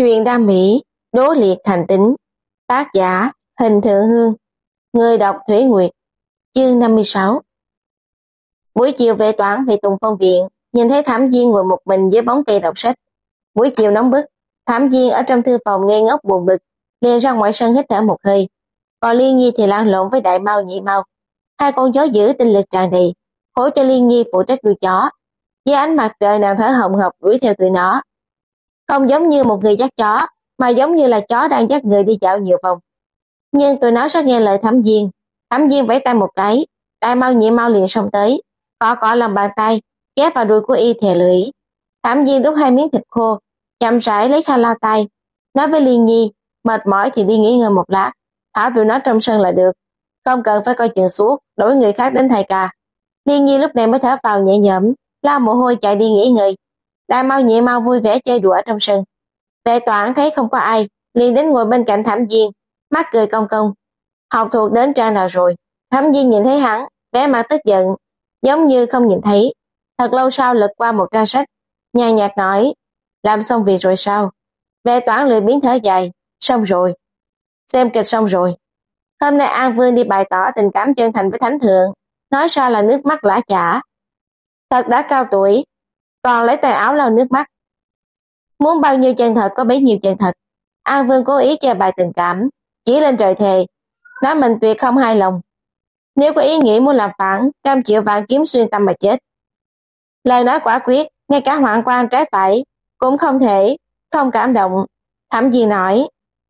Truyện đam mỹ, đố liệt thành tính. Tác giả, Hình Thượng Hương. Người đọc Thủy Nguyệt. Chương 56. Buổi chiều Vệ Toản về Tùng Phong Viện, nhìn thấy Thẩm Viên ngồi một mình dưới bóng cây đọc sách. Buổi chiều nóng bức, Thẩm Viên ở trong thư phòng ngây ngốc buồn bực, liền ra ngoài sân hít thở một hơi. Còn Liên Nhi thì lăn lộn với Đại Mao Nhị Mao. Hai con chó dữ tinh lực tràn đầy, khổ cho Liên Nhi phụ trách nuôi chó. Dưới ánh mặt trời nàng thở hồng hộc đuổi theo tụi nó. Không giống như một người dắt chó, mà giống như là chó đang dắt người đi dạo nhiều vòng. Nhưng tụi nó sẽ nghe lời Thẩm Viên. Thẩm Viên vẫy tay một cái, Đại Mao Nhị Mao liền xông tới, cọ lòng bàn tay, ghép vào đuôi của y thè lưỡi. Thẩm Viên đút hai miếng thịt khô, chậm rãi lấy khăn lau tay, nói với Liên Nhi, mệt mỏi thì đi nghỉ ngơi một lát, thả tụi nó trong sân là được, không cần phải coi chừng suốt, đổi người khác đến thay ca. Liên Nhi lúc này mới thở phào nhẹ nhõm, lau mồ hôi chạy đi nghỉ ngơi. Đại Mao Nhị Mao vui vẻ chơi đùa trong sân. Vệ Toản thấy không có ai, liền đến ngồi bên cạnh Thẩm Viên, mắt cười cong cong. Học thuộc đến trang nào rồi? Thẩm Viên nhìn thấy hắn, vẻ mặt tức giận, giống như không nhìn thấy. Thật lâu sau lật qua một trang sách, nhàn nhạt nói, làm xong việc rồi sao? Vệ Toản lười biếng thở dài, xong rồi. Xem kịch xong rồi. Hôm nay An Vương đi bày tỏ tình cảm chân thành với Thánh Thượng, nói ra là nước mắt lã chã. Thật đã cao tuổi, còn lấy tay áo lau nước mắt. Muốn bao nhiêu chân thật có bấy nhiêu chân thật. An Vương cố ý che bài tình cảm, chỉ lên trời thề, nói mình tuyệt không hài lòng. Nếu có ý nghĩ muốn làm phản, cam chịu vạn kiếm xuyên tâm mà chết. Lời nói quả quyết, ngay cả Hoạn Quan trái phải cũng không thể không cảm động. Thẩm Viên nói,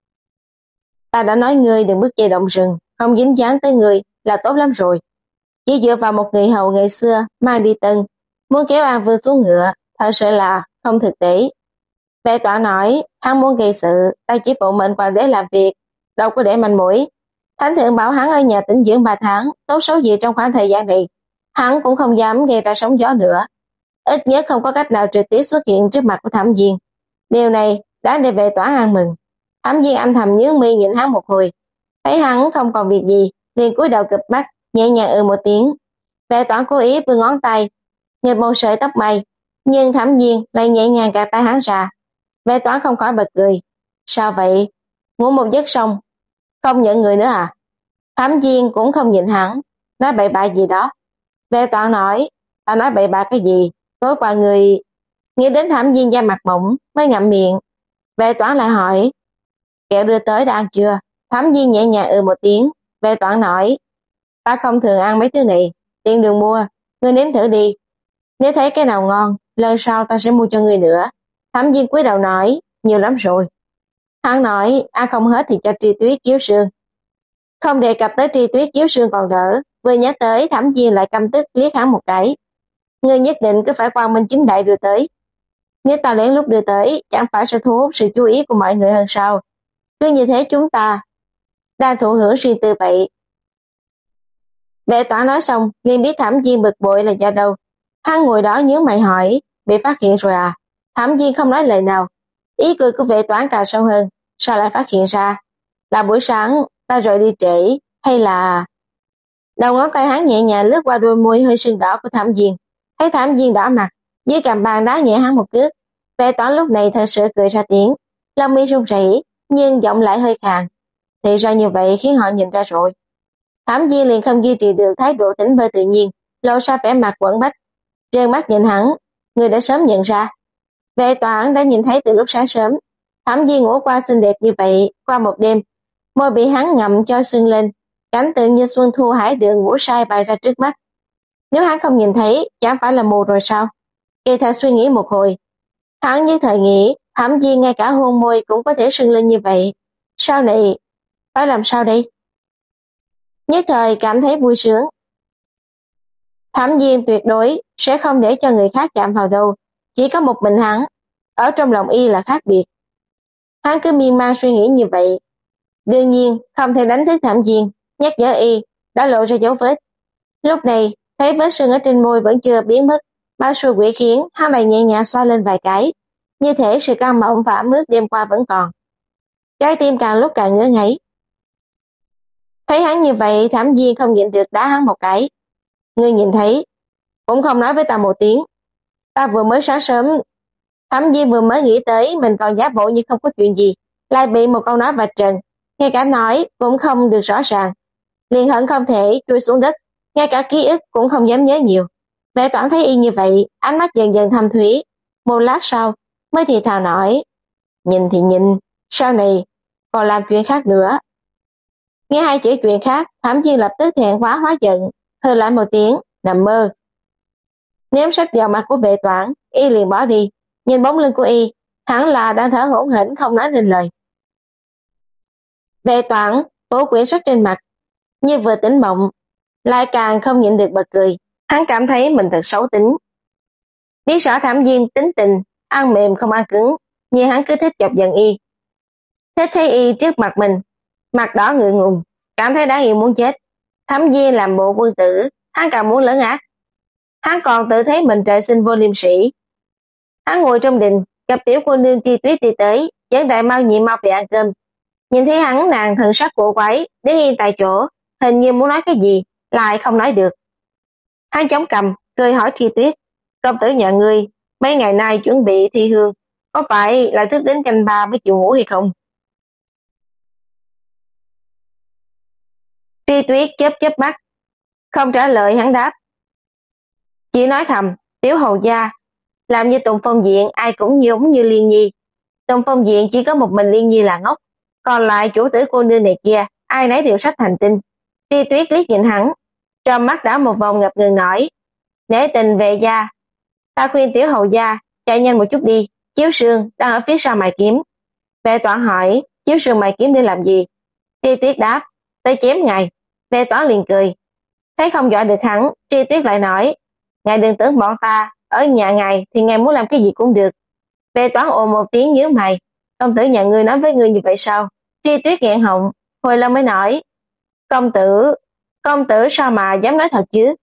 ta đã nói ngươi đừng bước dây động rừng, không dính dáng tới ngươi là tốt lắm rồi. Chỉ dựa vào một người hầu ngày xưa mang đi Tân, muốn kéo An Vương xuống ngựa, thật sự là không thực tế. Vệ Toản nói, hắn muốn gây sự, ta chỉ phụ mệnh hoàng đế làm việc, đâu có để manh mũi. Thánh Thượng bảo hắn ở nhà tĩnh dưỡng 3 tháng, tốt xấu gì trong khoảng thời gian này, hắn cũng không dám gây ra sóng gió nữa. Ít nhất không có cách nào trực tiếp xuất hiện trước mặt của Thẩm Viên. Điều này đã để Vệ Toản ăn mừng. Thẩm Viên âm thầm nhướng mi nhìn hắn một hồi, thấy hắn không còn việc gì, liền cúi đầu cụp mắt, nhẹ nhàng một tiếng. Vệ Toản cố ý vươn ngón tay, nghịch một sợi tóc mây, nhưng Thẩm Viên lại nhẹ nhàng gạt tay hắn ra. Vệ Toản không khỏi bật cười. Sao vậy? Ngủ một giấc xong, không nhận người nữa à? Thẩm Viên cũng không nhìn hắn, nói bậy bạ gì đó. Vệ Toản nói, ta nói bậy bạ cái gì? Tối qua người... Nghĩ đến Thẩm Viên da mặt mỏng, mới ngậm miệng. Vệ Toản lại hỏi, kẹo đưa tới đã ăn chưa? Thẩm Viên nhẹ nhàng một tiếng. Vệ Toản nói, ta không thường ăn mấy thứ này, tiện đường mua, ngươi nếm thử đi. Nếu thấy cái nào ngon, lần sau ta sẽ mua cho ngươi nữa. Thẩm Viên cúi đầu nói, nhiều lắm rồi. Hắn nói, ăn không hết thì cho Tri Tuyết chiếu sương. Không đề cập tới Tri Tuyết chiếu sương còn đỡ, vừa nhắc tới Thẩm Viên lại căm tức liếc hắn một cái. Ngươi nhất định cứ phải quang minh chính đại đưa tới. Nếu ta lén lút đưa tới, chẳng phải sẽ thu hút sự chú ý của mọi người hơn sao? Cứ như thế chúng ta đang thụ hưởng riêng tư vậy. Vệ Toản nói xong, liền biết Thẩm Viên bực bội là do đâu. Hắn ngồi đó nhướng mày hỏi, bị phát hiện rồi à? Thẩm Viên không nói lời nào. Ý cười của Vệ Toản càng sâu hơn, sao lại phát hiện ra? Là buổi sáng ta rời đi trễ, hay là... Đầu ngón tay hắn nhẹ nhàng lướt qua đôi môi hơi sưng đỏ của Thẩm Viên. Thấy Thẩm Viên đỏ mặt, dưới cằm bàn đá nhẹ hắn một cước. Vệ Toản lúc này thật sự cười ra tiếng, lông mi run rẩy, nhưng giọng lại hơi khàn. Thì ra như vậy khiến họ nhìn ra rồi. Thẩm Viên liền không duy trì được thái độ tỉnh bơ tự nhiên, lộ ra vẻ mặt quẫn bách. Trợn mắt nhìn hắn, người đã sớm nhận ra. Vệ Toản đã nhìn thấy từ lúc sáng sớm. Thẩm Viên ngủ qua xinh đẹp như vậy, qua một đêm, môi bị hắn ngậm cho sưng lên, cảnh tượng như xuân thu hải đường ngủ say bày ra trước mắt. Nếu hắn không nhìn thấy, chẳng phải là mù rồi sao? Kỳ thật suy nghĩ một hồi, hắn như thời nghĩ, Thẩm Viên ngay cả hôn môi cũng có thể sưng lên như vậy. Sau này, phải làm sao đây? Nhất thời cảm thấy vui sướng. Thẩm Viên tuyệt đối sẽ không để cho người khác chạm vào đâu, chỉ có một mình hắn, ở trong lòng y là khác biệt. Hắn cứ miên man suy nghĩ như vậy. Đương nhiên, không thể đánh thức Thẩm Viên, nhắc nhở y, đã lộ ra dấu vết. Lúc này, thấy vết sưng ở trên môi vẫn chưa biến mất, bao xui quỷ khiến, hắn lại nhẹ nhàng xoa lên vài cái, như thể sự căng mộng và ẩm ướt đêm qua vẫn còn. Trái tim càng lúc càng ngứa ngáy. Thấy hắn như vậy, Thẩm Viên không nhịn được đá hắn một cái. Ngươi nhìn thấy, cũng không nói với ta một tiếng. Ta vừa mới sáng sớm Thẩm Viên vừa mới nghĩ tới mình còn giả bộ như không có chuyện gì, lại bị một câu nói vạch trần, ngay cả nói cũng không được rõ ràng, liền hận không thể chui xuống đất, ngay cả ký ức cũng không dám nhớ nhiều. Vệ Toản thấy y như vậy, ánh mắt dần dần thâm thúy, một lát sau mới thì thào nói, nhìn thì nhìn, sau này còn làm chuyện khác nữa. Nghe hai chữ chuyện khác, Thẩm Viên lập tức thẹn quá hóa giận, hừ lạnh một tiếng, nằm mơ. Ném sách vào mặt của Vệ Toản, y liền bỏ đi, nhìn bóng lưng của y, hẳn là đang thở hổn hển không nói nên lời. Vệ Toản vỗ quyển sách trên mặt, như vừa tỉnh mộng, lại càng không nhịn được bật cười, hắn cảm thấy mình thật xấu tính. Biết rõ Thẩm Viên tính tình, ăn mềm không ăn cứng, nhưng hắn cứ thích chọc giận y. Thích thấy y trước mặt mình, mặt đỏ ngượng ngùng, cảm thấy đáng yêu muốn chết. Thẩm Viên làm bộ quân tử, hắn càng muốn lớn ác. Hắn còn tự thấy mình trời sinh vô liêm sỉ. Hắn ngồi trong đình, gặp tiểu cô nương Tri Tuyết đi tới, dẫn Đại Mao Nhị Mao về ăn cơm. Nhìn thấy hắn, nàng thần sắc cổ quái, đứng yên tại chỗ, hình như muốn nói cái gì, lại không nói được. Hắn chống cằm, cười hỏi Tri Tuyết, công tử nhà ngươi mấy ngày nay chuẩn bị thi hương, có phải lại thức đến canh ba mới chịu ngủ hay không? Tri Tuyết chớp chớp mắt, không trả lời. Hắn đáp, chỉ nói thầm, tiểu hầu gia, làm như Tùng Phong Diện ai cũng giống như Liên Nhi. Tùng Phong Diện chỉ có một mình Liên Nhi là ngốc, còn lại chủ tử cô nương này kia, ai nấy đều sắp thành tinh. Tri Tuyết liếc nhìn hắn, trong mắt đảo một vòng ngập ngừng nói, nể tình về gia, ta khuyên tiểu hầu gia chạy nhanh một chút đi, Chiếu Sương đang ở phía sau mài kiếm. Vệ Toản hỏi, Chiếu Sương mài kiếm để làm gì? Tri Tuyết đáp, tới chém ngài. Vệ Toản liền cười, thấy không dọa được hắn, Tri Tuyết lại nói, ngài đừng tưởng bọn ta ở nhà ngài thì ngài muốn làm cái gì cũng được. Vệ Toản ồ một tiếng nhíu mày, công tử nhà ngươi nói với ngươi như vậy sao? Tri Tuyết nghẹn họng, hồi lâu mới nói, công tử sao mà dám nói thật chứ?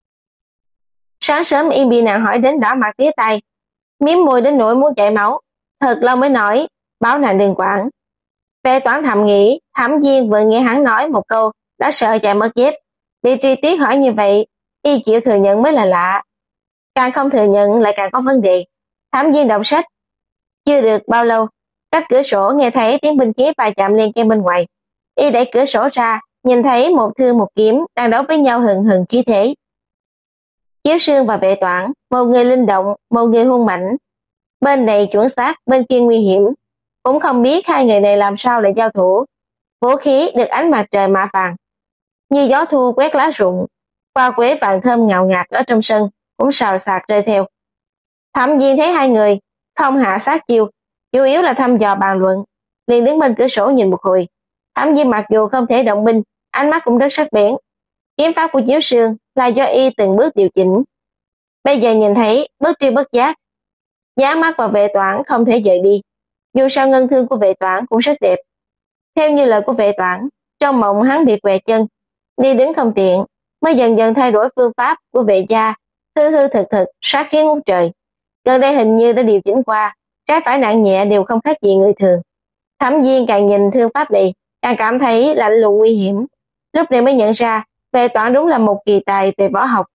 Sáng sớm y bị nàng hỏi đến đỏ mặt tía tay, miếm môi đến nỗi muốn chảy máu, thật lâu mới nói, báo nàng đừng quản. Vệ Toản thầm nghĩ, Thẩm Viên vừa nghe hắn nói một câu đã sợ chạy mất dép, bị Tri Tuyết hỏi như vậy, y chịu thừa nhận mới là lạ, càng không thừa nhận lại càng có vấn đề. Thẩm Viên đọc sách chưa được bao lâu, cách cửa sổ nghe thấy tiếng binh khí va chạm lên keng bên ngoài, y đẩy cửa sổ ra, nhìn thấy một thương một kiếm đang đấu với nhau hừng hừng khí thế. Chiếu Sương và Vệ Toản, một người linh động, một người hung mạnh, bên này chuẩn xác, bên kia nguy hiểm, cũng không biết hai người này làm sao lại giao thủ. Vũ khí được ánh mặt trời mạ vàng, như gió thu quét lá rụng, hoa quế vàng thơm ngào ngạt ở trong sân cũng xào xạc rơi theo. Thẩm Viên thấy hai người không hạ sát chiêu, chủ yếu là thăm dò bàn luận, liền đứng bên cửa sổ nhìn một hồi. Thẩm Viên mặc dù không thể động binh, ánh mắt cũng rất sắc bén. Kiếm pháp của Chiếu Sương là do y từng bước điều chỉnh, bây giờ nhìn thấy bất tri bất giác, dán mắt vào Vệ Toản không thể rời đi. Dù sao ngân thương của Vệ Toản cũng rất đẹp. Theo như lời của Vệ Toản, trong mộng hắn bị quẹt chân, đi đứng không tiện, mới dần dần thay đổi phương pháp của Vệ gia, hư hư thực thực, sát khí ngút trời. Gần đây hình như đã điều chỉnh qua, trái phải nặng nhẹ đều không khác gì người thường. Thẩm Viên càng nhìn thương pháp này, càng cảm thấy lạnh lùng nguy hiểm. Lúc này mới nhận ra, Vệ Toản đúng là một kỳ tài về võ học.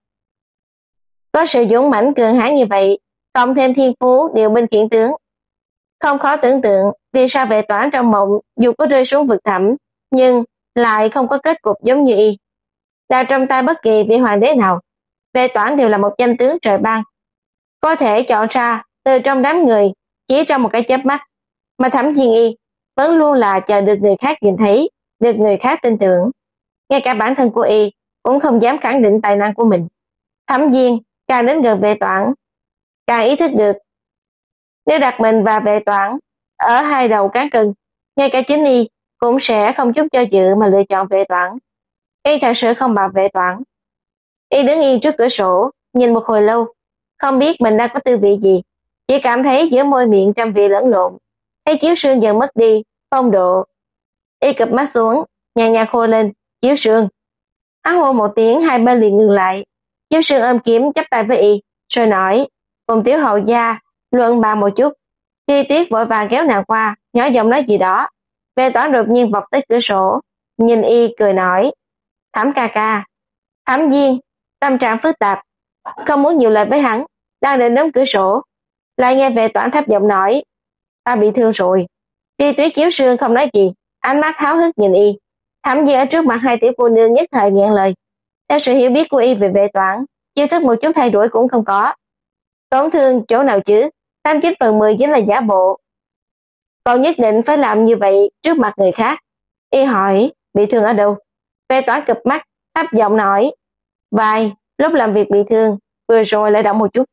Có sự dũng mãnh cường hãn như vậy, cộng thêm thiên phú điều binh khiển tướng, không khó tưởng tượng vì sao Vệ Toản trong mộng dù có rơi xuống vực thẳm, nhưng lại không có kết cục giống như y. Là trong tay bất kỳ vị hoàng đế nào, Vệ Toản đều là một danh tướng trời ban, có thể chọn ra từ trong đám người chỉ trong một cái chớp mắt, mà Thẩm Viên y vẫn luôn là chờ được người khác nhìn thấy, được người khác tin tưởng. Ngay cả bản thân của y cũng không dám khẳng định tài năng của mình. Thẩm Viên càng đến gần Vệ Toản, càng ý thức được, nếu đặt mình và Vệ Toản ở hai đầu cán cân, ngay cả chính y cũng sẽ không chút do dự mà lựa chọn Vệ Toản. Y thật sự không bằng Vệ Toản. Y đứng yên trước cửa sổ, nhìn một hồi lâu, không biết mình đang có tư vị gì, chỉ cảm thấy giữa môi miệng trăm vị lẫn lộn. Thấy Chiếu Sương dần mất đi phong độ, y cụp mắt xuống, nhàn nhạt hô lên, Chiếu Sương. Hắn hô một tiếng, hai bên liền ngừng lại. Chiếu Sương ôm kiếm chắp tay với y, rồi nói, cùng tiểu hầu gia luận bàn một chút. Tri Tuyết vội vàng kéo nàng qua, nhỏ giọng nói gì đó. Vệ Toản đột nhiên vọt tới cửa sổ, nhìn y cười nói, Thẩm ca ca. Thẩm Viên tâm trạng phức tạp, không muốn nhiều lời với hắn, đang định đóng cửa sổ, Lại nghe Vệ Toản thấp giọng nói, ta bị thương rồi. Tri Tuyết Chiếu Sương không nói gì, ánh mắt háo hức nhìn y. Thẩm Di ở trước mặt hai tiểu cô nương nhất thời nghẹn lời. Theo sự hiểu biết của y về Vệ Toản, chiêu thức một chút thay đổi cũng không có. Tổn thương chỗ nào chứ, 89/10 chính là giả bộ. Còn nhất định phải làm như vậy trước mặt người khác. Y hỏi, bị thương ở đâu? Vệ Toản cụp mắt, thấp giọng nói, vai, lúc làm việc bị thương, vừa rồi lại động một chút.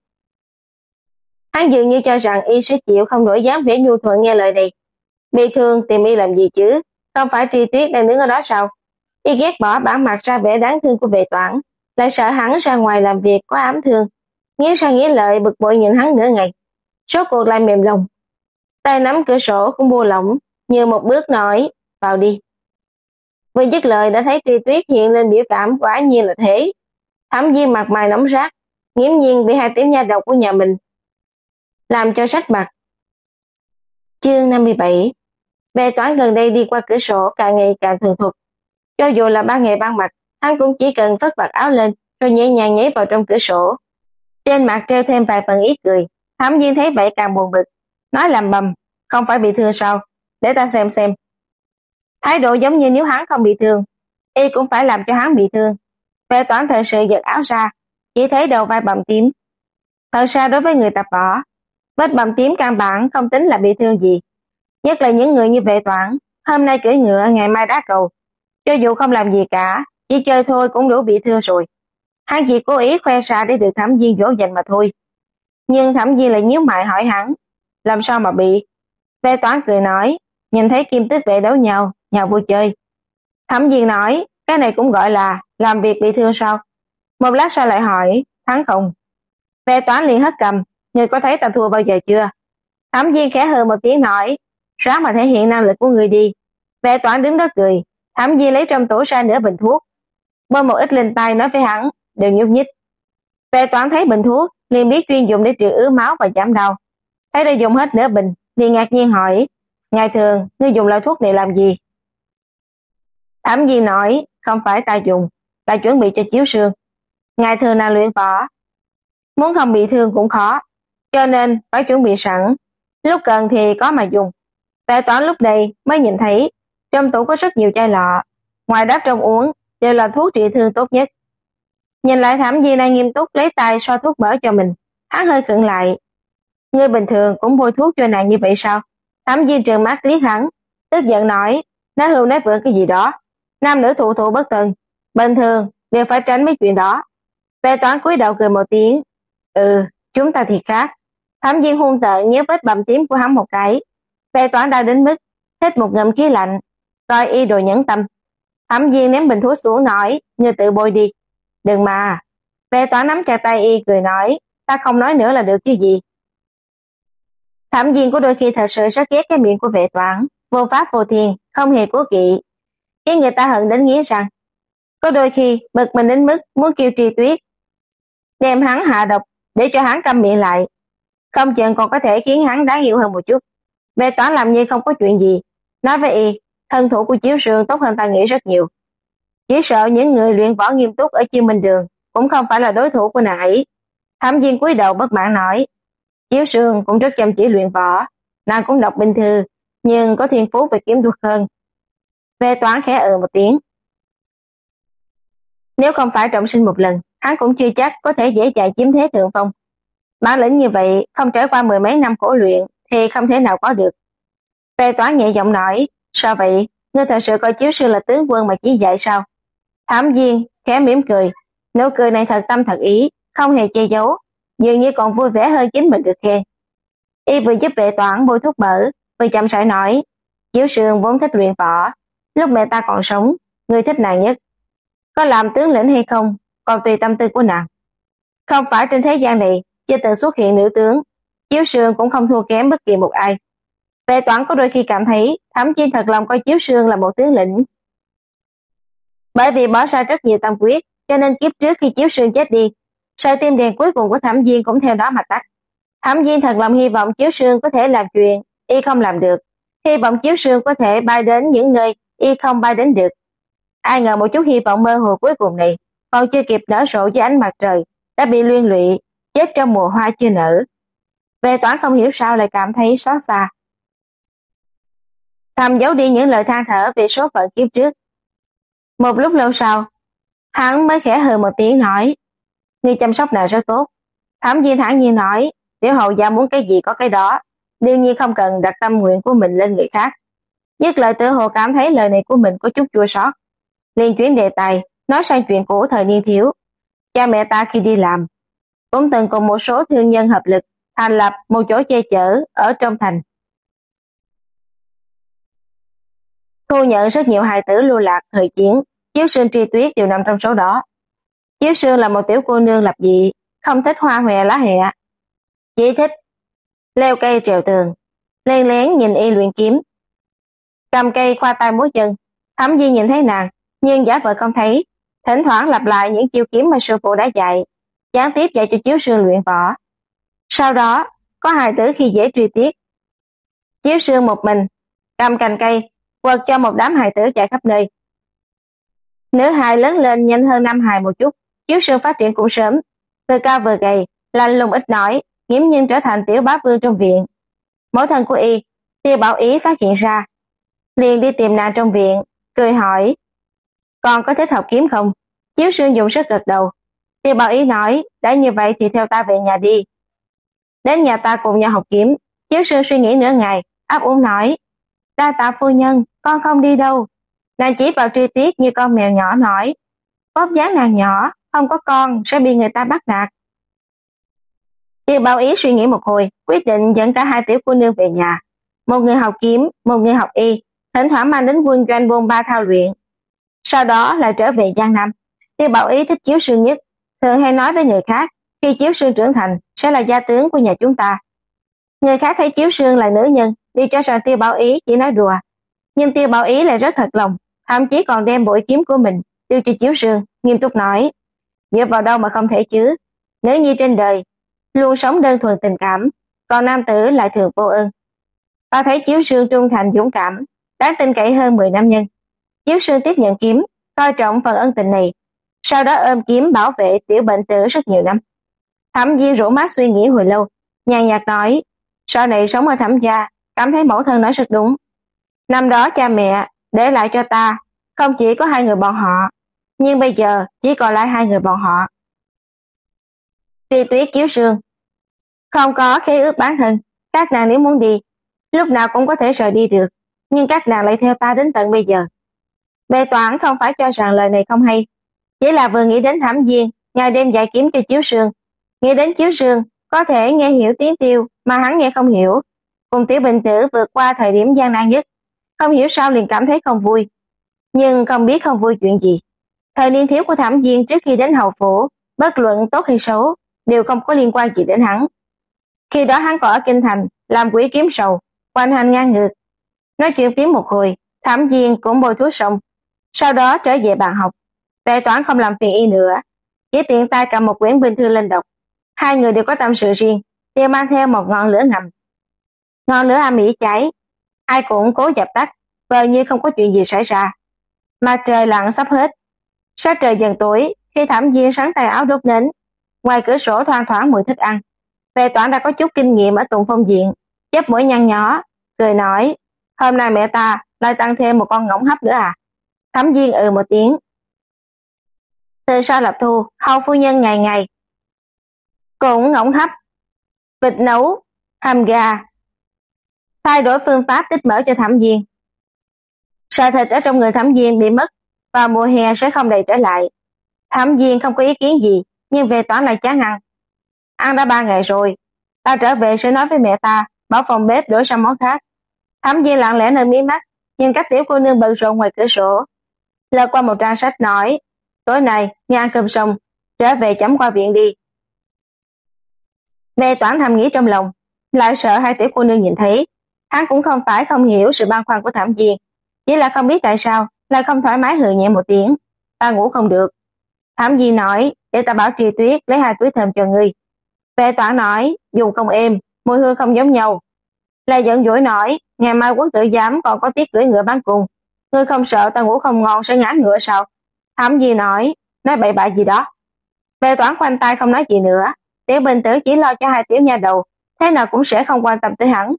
Hắn dường như cho rằng y sẽ chịu không nổi dáng vẻ nhu thuận nghe lời này. Bị thương tìm y làm gì chứ? Không phải Tri Tuyết đang đứng ở đó sao? Y ghét bỏ bản mặt ra vẻ đáng thương của Vệ Toản, lại sợ hắn ra ngoài làm việc có ám thương. Nghiến răng nghiến lợi bực bội nhìn hắn nửa ngày. Rốt cuộc lại mềm lòng. Tay nắm cửa sổ cũng buông lỏng, như một bước nói, vào đi. Vừa dứt lời đã thấy Tri Tuyết hiện lên biểu cảm quả nhiên là thế. Thẩm Diên mặt mày nóng rát, nghiễm nhiên bị hai tiểu nha đầu của nhà mình làm cho sách mặt. Chương 57. Vệ Toản gần đây đi qua cửa sổ càng ngày càng thuần thục. Cho dù là ban ngày ban mặt, hắn cũng chỉ cần phất vạt áo lên rồi nhẹ nhàng nhảy vào trong cửa sổ. Trên mặt treo thêm vài phần ý cười. Thẩm Diên thấy vậy càng buồn bực, nói làm bầm, không phải bị thương sao? Để ta xem. Thái độ giống như nếu hắn không bị thương, y cũng phải làm cho hắn bị thương. Vệ Toản thời sự giật áo ra, chỉ thấy đầu vai bầm tím. Thật ra đối với người tập võ, vết bầm tím căn bản không tính là bị thương gì. Nhất là những người như Vệ Toản, hôm nay cưỡi ngựa, ngày mai đá cầu. Cho dù không làm gì cả, chỉ chơi thôi cũng đủ bị thương rồi. Hắn chỉ cố ý khoe ra để được Thẩm Diên dỗ dành mà thôi. Nhưng Thẩm Diên lại nhíu mày hỏi hắn, làm sao mà bị? Vệ Toản cười nói, nhìn thấy Kim Tích Vệ đấu nhau vui chơi. Thẩm Diên nói, cái này cũng gọi là làm việc bị thương sao? Một lát sau lại hỏi, thắng không? Vệ Toản liền hất cầm, người có thấy ta thua bao giờ chưa? Thẩm Diên khẽ hừ một tiếng nói, ráng mà thể hiện năng lực của người đi. Vệ Toản đứng đó cười. Thẩm Diên lấy trong tủ ra nửa bình thuốc, bơm một ít lên tay nói với hắn, đừng nhúc nhích. Vệ Toản thấy bình thuốc, liền biết chuyên dụng để trị ứ máu và giảm đau. Thấy đã dùng hết nửa bình, liền ngạc nhiên hỏi, ngày thường ngươi dùng loại thuốc này làm gì? Thẩm Diên nói, không phải ta dùng, ta chuẩn bị cho Chiếu Sương. Ngày thường nàng luyện võ, muốn không bị thương cũng khó, cho nên phải chuẩn bị sẵn, lúc cần thì có mà dùng. Vệ Toản lúc này mới nhìn thấy trong tủ có rất nhiều chai lọ, ngoài đắp trong uống đều là thuốc trị thương tốt nhất. Nhìn lại Thẩm Diên đang nghiêm túc lấy tay xoa thuốc mỡ cho mình, hắn hơi khựng lại. Ngươi bình thường cũng bôi thuốc cho nàng như vậy sao? Thẩm Diên trừng mắt liếc hắn, tức giận nói, nói hưu nói vượng cái gì đó, nam nữ thụ thụ bất thân, bình thường đều phải tránh mấy chuyện đó. Vệ Toản cúi đầu cười một tiếng, chúng ta thì khác. Thẩm Diên hung tợn nhớ vết bầm tím của hắn một cái. Vệ Toản đau đến mức hít một ngụm khí lạnh, coi y đồ nhẫn tâm. Thẩm Diên ném bình thuốc xuống nói, ngươi tự bôi đi. Đừng mà. Vệ Toản nắm chặt tay y cười nói, ta không nói nữa là được chứ gì. Thẩm Diên có đôi khi thật sự rất ghét cái miệng của Vệ Toản, vô pháp vô thiên, không hề cố kỵ, khiến người ta hận đến nghiến răng. Có đôi khi bực mình đến mức muốn kêu Tri Tuyết đem hắn hạ độc để cho hắn câm miệng lại, không chừng còn có thể khiến hắn đáng yêu hơn một chút. Vệ Toản làm như không có chuyện gì, nói với y, thân thủ của Chiếu Sương tốt hơn ta nghĩ rất nhiều. Chỉ sợ những người luyện võ nghiêm túc ở Chiêu Minh Đường cũng không phải là đối thủ của nàng ấy. Thẩm Diên cúi đầu bất mãn nói, Chiếu Sương cũng rất chăm chỉ luyện võ, nàng cũng đọc binh thư, nhưng có thiên phú về kiếm thuật hơn. Vệ Toản khẽ một tiếng. Nếu không phải trọng sinh một lần, hắn cũng chưa chắc có thể dễ dàng chiếm thế thượng phong. Bản lĩnh như vậy, không trải qua mười mấy năm khổ luyện thì không thể nào có được. Vệ Toản nhẹ giọng nói, sao vậy, ngươi thật sự coi Chiếu Sương là tướng quân mà chỉ dạy sao? Thẩm Diên khẽ mỉm cười, nụ cười này thật tâm thật ý, không hề che giấu, dường như còn vui vẻ hơn chính mình được khen. Y vừa giúp Vệ Toản bôi thuốc mỡ, vừa chậm rãi nói, Chiếu Sương vốn thích luyện võ, lúc mẹ ta còn sống, ngươi thích nàng nhất. Có làm tướng lĩnh hay không, còn tùy tâm tư của nàng. Không phải trên thế gian này chưa từng xuất hiện nữ tướng, Chiếu Sương cũng không thua kém bất kỳ một ai. Vệ Toản có đôi khi cảm thấy Thẩm Diên thật lòng coi Chiếu Sương là một tướng lĩnh. Bởi vì bỏ ra rất nhiều tâm huyết, cho nên kiếp trước khi Chiếu Sương chết đi, sợi tim đèn cuối cùng của Thẩm Diên cũng theo đó mà tắt. Thẩm Diên thật lòng hy vọng Chiếu Sương có thể làm chuyện y không làm được, hy vọng Chiếu Sương có thể bay đến những nơi y không bay đến được. Ai ngờ một chút hy vọng mơ hồ cuối cùng này còn chưa kịp nở rộ dưới ánh mặt trời đã bị liên lụy, chết trong mùa hoa chưa nở. Vệ Toán không hiểu sao lại cảm thấy xót xa. Thầm giấu đi những lời than thở về số phận kiếp trước. Một lúc lâu sau, hắn mới khẽ hừ một tiếng nói, ngươi chăm sóc nàng rất tốt. Thẩm Viên thản nhiên nói, tiểu hầu gia muốn cái gì có cái đó, đương nhiên không cần đặt tâm nguyện của mình lên người khác. Nhất lời tự hồ cảm thấy lời này của mình có chút chua xót, liền chuyển đề tài, nói sang chuyện cũ thời niên thiếu. Cha mẹ ta khi đi làm, cũng từng cùng một số thương nhân hợp lực thành lập một chỗ che chở ở trong thành, thu nhận rất nhiều hài tử lưu lạc thời chiến. Chiếu Sương Tri Tuyết đều nằm trong số đó. Chiếu Sương là một tiểu cô nương lập dị, không thích hoa hòe lá hẹ, chỉ thích leo cây trèo tường, lén lén nhìn y luyện kiếm, cầm cây khoa tay múa chân. Thẩm Viên nhìn thấy nàng, nhưng giả vờ không thấy, thỉnh thoảng lặp lại những chiêu kiếm mà sư phụ đã dạy, gián tiếp dạy cho Chiếu Sương luyện võ. Sau đó, có hài tử khi dễ truy tiết. Chiếu Sương một mình cầm cành cây, quật cho một đám hài tử chạy khắp nơi. Nữ hài lớn lên nhanh hơn nam hài một chút, Chiếu Sương phát triển cũng sớm, vừa cao vừa gầy, lạnh lùng ít nói, nghiễm nhiên trở thành tiểu bá vương trong viện. Mẫu thân của y, Tiêu Bảo Ý phát hiện ra, liền đi tìm nàng trong viện, cười hỏi, con có thích học kiếm không? Chiếu Sương dùng sức gật đầu. Tiêu Bảo Ý nói, đã như vậy thì theo ta về nhà đi. Đến nhà ta cùng nhau học kiếm. Chiếu Sương suy nghĩ nửa ngày, ấp úng nói, đa tạ phu nhân, con không đi đâu. Nàng chỉ vào Tri Tuyết như con mèo nhỏ nói, vóc dáng nàng nhỏ, không có con sẽ bị người ta bắt nạt. Tiêu Bảo Ý suy nghĩ một hồi, quyết định dẫn cả hai tiểu cô nương về nhà. Một người học kiếm, một người học y, thỉnh thoảng mang đến quân doanh bôn ba thao luyện. Sau đó lại trở về Giang Nam. Tiêu Bảo Ý thích Chiếu Sương nhất, thường hay nói với người khác, khi Chiếu Sương trưởng thành sẽ là gia tướng của nhà chúng ta. Người khác thấy Chiếu Sương là nữ nhân, đều cho rằng Tiêu Bảo Ý chỉ nói đùa, nhưng Tiêu Bảo Ý lại rất thật lòng, thậm chí còn đem bội kiếm của mình đưa cho Chiếu Sương, nghiêm túc nói, dựa vào đâu mà không thể chứ? Nữ nhi trên đời luôn sống đơn thuần tình cảm, còn nam tử lại thường vô ơn. Ta thấy Chiếu Sương trung thành dũng cảm, đáng tin cậy hơn 10 nam nhân. Chiếu Sương tiếp nhận kiếm, coi trọng phần ân tình này, sau đó ôm kiếm bảo vệ tiểu bệnh tử rất nhiều năm. Thẩm Viên rũ mắt suy nghĩ hồi lâu, nhàn nhạt nói, sau này sống ở Thẩm gia, cảm thấy mẫu thân nói rất đúng. Năm đó cha mẹ để lại cho ta không chỉ có hai người bọn họ, nhưng bây giờ chỉ còn lại hai người bọn họ. Tri Tuyết, Chiếu Sương không có khế ước bán thân, các nàng nếu muốn đi, lúc nào cũng có thể rời đi được, nhưng các nàng lại theo ta đến tận bây giờ. Bệ Toản không phải cho rằng lời này không hay, chỉ là vừa nghĩ đến Thẩm Viên ngày đêm dạy kiếm cho Chiếu Sương, nghĩ đến Chiếu Sương có thể nghe hiểu tiếng Tiêu mà hắn nghe không hiểu, cùng tiểu bình tử vượt qua thời điểm gian nan nhất, không hiểu sao liền cảm thấy không vui, nhưng không biết không vui chuyện gì. Thời niên thiếu của Thẩm Viên trước khi đến hầu phủ, bất luận tốt hay xấu, đều không có liên quan gì đến hắn. Khi đó hắn còn ở kinh thành làm quỷ kiếm sầu, hoành hành ngang ngược. Nói chuyện phím một hồi, Thẩm Viên cũng bôi thuốc xong, sau đó trở về bàn học. Vệ Toản không làm phiền y nữa, chỉ tiện tay cầm một quyển binh thư lên đọc. Hai người đều có tâm sự riêng, đều mang theo một ngọn lửa ngầm. Ngọn lửa âm ỉ cháy, ai cũng cố dập tắt, vờ như không có chuyện gì xảy ra. Mặt trời lặn sắp hết, sát trời dần tối, khi Thẩm Viên sắn tay áo đốt nến, ngoài cửa sổ thoang thoảng mùi thức ăn. Vệ Toản đã có chút kinh nghiệm ở Tùng Phong Viện, chớp mũi nhăn nhó, cười nói, hôm nay mẹ ta lại tăng thêm một con ngỗng hấp nữa à? Thẩm Viên ừ một tiếng. Từ sau lập thu, hầu phu nhân ngày ngày cũng ngỗng hấp, vịt nấu, hầm gà, thay đổi phương pháp tích mỡ cho Thẩm Viên. Sợ thịt ở trong người Thẩm Viên bị mất, vào mùa hè sẽ không đầy trở lại. Thẩm Viên không có ý kiến gì, nhưng Vệ Toản lại chán ăn. Ăn đã 3 ngày rồi, ta trở về sẽ nói với mẹ ta, bảo phòng bếp đổi sang món khác. Thẩm Viên lặng lẽ nâng mí mắt, nhìn các tiểu cô nương bận rộn ngoài cửa sổ. Lật qua một trang sách nói, tối nay nghe ăn cơm xong, trở về chấm qua viện đi. Vệ Toản thầm nghĩ trong lòng, lại sợ hai tiểu cô nương nhìn thấy. Hắn cũng không phải không hiểu sự băn khoăn của Thẩm Viên, chỉ là không biết tại sao lại không thoải mái hừ nhẹ một tiếng. Ta ngủ không được. Thẩm Viên nói, để ta bảo Tri Tuyết lấy 2 túi thơm cho ngươi. Vệ Toản nói, dùng không êm, mùi hương không giống nhau. Lại giận dỗi nói, ngày mai Quốc tử giám còn có tiết cưỡi ngựa bắn cung, ngươi không sợ ta ngủ không ngon sẽ ngã ngựa sao? Thẩm Viên nói bậy bạ gì đó. Vệ Toản khoanh tay không nói gì nữa. Tiểu bình tử chỉ lo cho hai tiểu nha đầu thế nào cũng sẽ không quan tâm tới hắn.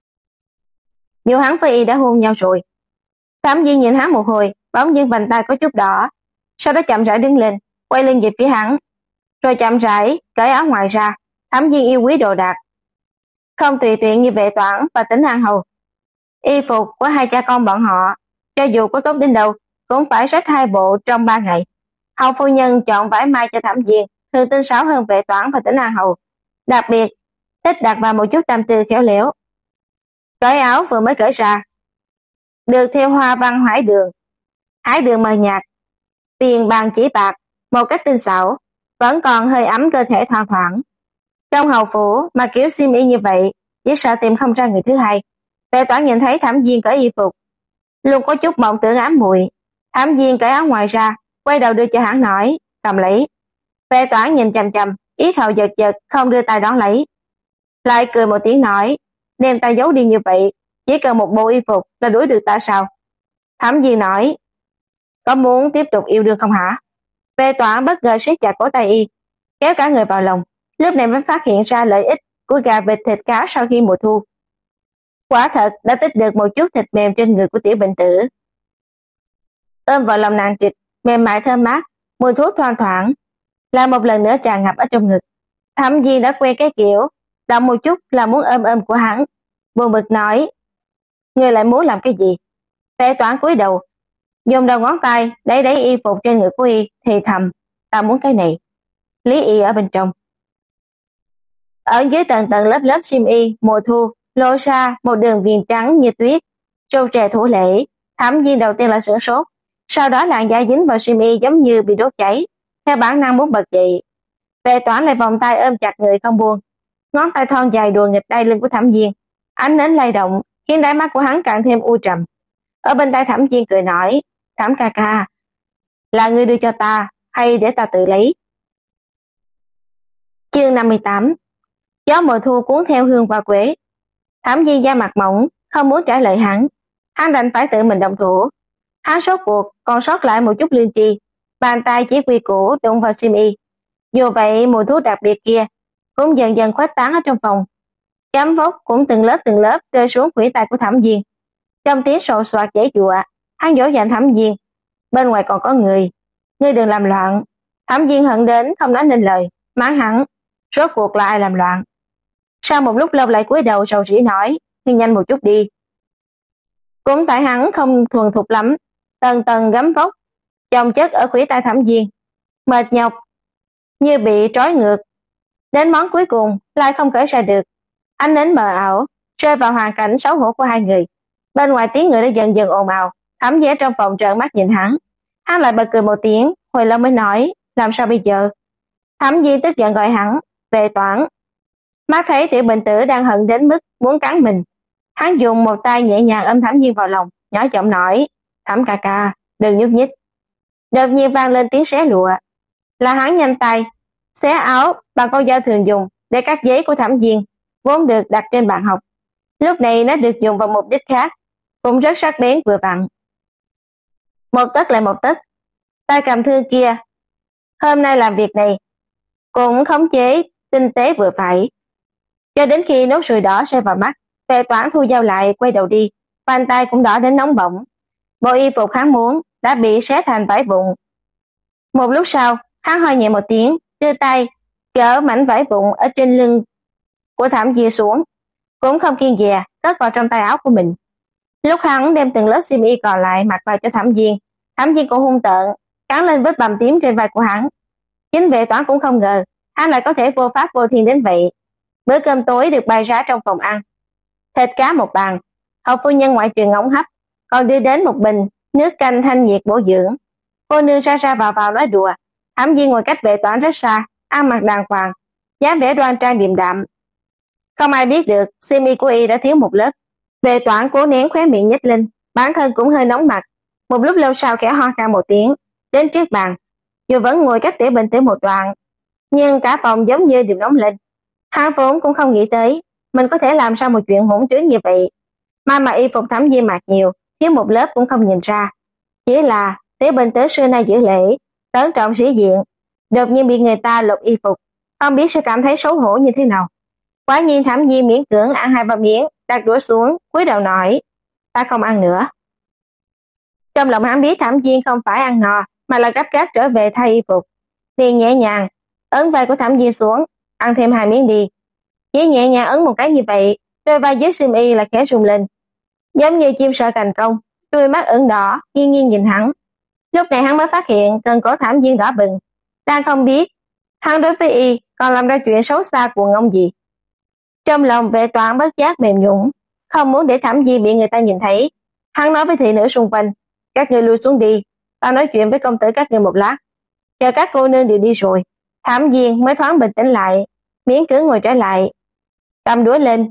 Dù hắn với y đã hôn nhau rồi. Thẩm Viên nhìn hắn một hồi, bỗng nhiên vành tay có chút đỏ, sau đó chậm rãi đứng lên, quay lưng về phía hắn, rồi chậm rãi cởi áo ngoài ra. Thẩm Viên yêu quý đồ đạc, không tùy tiện như Vệ Toản và Tĩnh An Hầu. Y phục của hai cha con bọn họ, cho dù có tốt đến đâu, cũng phải xách 2 bộ trong 3 ngày. Hầu phu nhân chọn vải may cho Thẩm Viên, thường tinh xảo hơn Vệ Toản và Tĩnh An Hầu, đặc biệt thích đặt vào một chút tâm tư khéo léo. Cởi áo vừa mới cởi ra, được theo hoa văn hải đường mờ nhạt, viền bàn chỉ bạc, một cách tinh xảo, vẫn còn hơi ấm cơ thể thoang thoảng. Trong hầu phủ mà kiểu xiêm y như vậy, chỉ sợ tìm không ra người thứ hai. Vệ Toản nhìn thấy Thẩm Viên cởi y phục, luôn có chút mộng tưởng ám muội. Thẩm Viên cởi áo ngoài ra, quay đầu đưa cho hắn nói, cầm lấy. Vệ Toản nhìn chằm chằm, yết hầu giật giật, không đưa tay đón lấy. Lại cười một tiếng nói, đem tay giấu đi như vậy, chỉ cần một bộ y phục là đuổi được ta sao? Thẩm Viên nói, có muốn tiếp tục yêu đương không hả? Vệ Toản bất ngờ siết chặt cổ tay y, kéo cả người vào lòng, lúc này mới phát hiện ra lợi ích của gà vịt thịt cá sau khi mùa thu. Quả thật đã tích được một chút thịt mềm trên người của tiểu bệnh tử. Ôm vào lòng nàng trịch, mềm mại thơm mát, mùi thuốc thoang thoảng, lại một lần nữa tràn ngập ở trong ngực. Thẩm Viên đã quen cái kiểu động một chút là muốn ôm của hắn, buồn bực nói, ngươi lại muốn làm cái gì? Vệ Toản cúi đầu, dùng đầu ngón tay đẩy y phục trên ngực của y, thì thầm, ta muốn cái này. Lý y ở bên trong. Ở dưới tầng tầng lớp lớp xiêm y mùa thu, lộ ra một đường viền trắng như tuyết, trâu trè thủ lễ. Thẩm Viên đầu tiên là sửng sốt, sau đó làn da dính vào xiêm y giống như bị đốt cháy, theo bản năng muốn bật dậy. Vệ Toản lại vòng tay ôm chặt người không buông, ngón tay thon dài đùa nghịch đai lưng của Thẩm Viên, ánh nến lay động khiến đáy mắt của hắn càng thêm u trầm. Ở bên tai Thẩm Viên cười nói, Thẩm ca ca, là ngươi đưa cho ta hay để ta tự lấy? Chương 58. Gió mùa thu cuốn theo hương hoa quế. Thẩm Viên da mặt mỏng, không muốn trả lời hắn đành phải tự mình động thủ. Hắn sốt cuộc còn sót lại một chút lương tri, bàn tay chỉ quy củ đụng vào xiêm y. Dù vậy mùi thuốc đặc biệt kia cũng dần dần khuếch tán ở trong phòng, cám vóc cũng từng lớp rơi xuống khuỷu tay của Thẩm Viên. Trong tiếng sột soạt giãy giụa, hắn dỗ dành Thẩm Viên, bên ngoài còn có người, ngươi đừng làm loạn. Thẩm Viên hận đến không nói nên lời, mắng hắn, rốt cuộc là ai làm loạn? Sau một lúc lâu lại cúi đầu rầu rĩ nói, ngươi nhanh một chút đi. Cũng tại hắn không thuần thục lắm, tầng tầng gấm vóc chồng chất ở khuỷu tay Thẩm Viên, mệt nhọc như bị trói ngược, đến món cuối cùng lại không cởi ra được. Ánh nến mờ ảo rơi vào hoàn cảnh xấu hổ của hai người. Bên ngoài tiếng người đã dần dần ồn ào. Thẩm Viên trong phòng trợn mắt nhìn hắn lại bật cười một tiếng, hồi lâu mới nói, làm sao bây giờ? Thẩm Viên tức giận gọi hắn, Vệ Toản. Mắt thấy tiểu bệnh tử đang hận đến mức muốn cắn mình, hắn dùng một tay nhẹ nhàng ôm Thẩm Viên vào lòng, nhỏ giọng nói, Thẩm ca ca, đừng nhúc nhích. Đột nhiên vang lên tiếng xé lụa, là hắn nhanh tay xé áo bằng con dao thường dùng để cắt giấy của Thẩm Viên, vốn được đặt trên bàn học. Lúc này nó được dùng vào mục đích khác, cũng rất sắc bén vừa vặn. Một tấc lại một tấc, tay cầm thương kia hôm nay làm việc này cũng khống chế tinh tế vừa phải, cho đến khi nốt ruồi đỏ rơi vào mắt. Vệ Toản thu dao lại, quay đầu đi, bàn tay cũng đỏ đến nóng bỏng. Bộ y phục hắn muốn đã bị xé thành vải vụn. Một lúc sau, hắn hơi nhẹ một tiếng, đưa tay gỡ mảnh vải vụn ở trên lưng của Thẩm Viên xuống, cũng không kiêng dè cất vào trong tay áo của mình. Lúc hắn đem từng lớp xiêm y còn lại mặc vào cho Thẩm Viên cũng hung tợn cắn lên vết bầm tím trên vai của hắn. Chính Vệ Toản cũng không ngờ hắn lại có thể vô pháp vô thiên đến vậy. Bữa cơm tối được bày ra trong phòng ăn, thịt cá một bàn, hầu phu nhân ngoại trừ ngỗng hấp còn đưa đến một bình nước canh thanh nhiệt bổ dưỡng. Cô nương ra vào nói đùa. Thẩm Viên ngồi cách Vệ Toản rất xa, ăn mặc đàng hoàng, dáng vẻ đoan trang điềm đạm. Không ai biết được xiêm y của y đã thiếu một lớp. Vệ Toản cố nén khóe miệng nhếch lên, bản thân cũng hơi nóng mặt. Một lúc lâu sau khẽ ho khan một tiếng, đến trước bàn, dù vẫn ngồi cách tiểu bệnh tử một đoạn, nhưng cả phòng giống như đều nóng lên. Hắn vốn cũng không nghĩ tới mình có thể làm ra một chuyện hỗn trướng như vậy, mà y phục Thẩm Viên mặc nhiều, thiếu một lớp cũng không nhìn ra. Chỉ là tiểu bệnh tử xưa nay giữ lễ, tấn trọng sĩ diện, đột nhiên bị người ta lột y phục, không biết sẽ cảm thấy xấu hổ như thế nào. Quả nhiên Thẩm Viên miễn cưỡng ăn 2-3 miếng, đặt đũa xuống, cúi đầu nói, ta không ăn nữa. Trong lòng hắn biết Thẩm Viên không phải ăn no, mà là gấp gáp trở về thay y phục. Liền nhẹ nhàng ấn vai của Thẩm Viên xuống, ăn thêm 2 miếng đi. Chỉ nhẹ nhàng ấn một cái như vậy, đôi vai dưới xiêm y là khẽ rung lên, giống như chim sợ thành công, đôi mắt ửng đỏ, nghiêng nghiêng nhìn hắn. Lúc này hắn mới phát hiện cần cổ Thẩm Viên đỏ bừng, đang không biết hắn đối với y còn làm ra chuyện xấu xa cuồng ngông gì. Trong lòng Vệ Toản bất giác mềm nhũn, không muốn để Thẩm Viên bị người ta nhìn thấy. Hắn nói với thị nữ xung quanh, các ngươi lui xuống đi, ta nói chuyện với công tử các ngươi một lát. Chờ các cô nương đều đi rồi, Thẩm Viên mới thoáng bình tĩnh lại, miễn cưỡng ngồi trở lại, cầm đũa lên.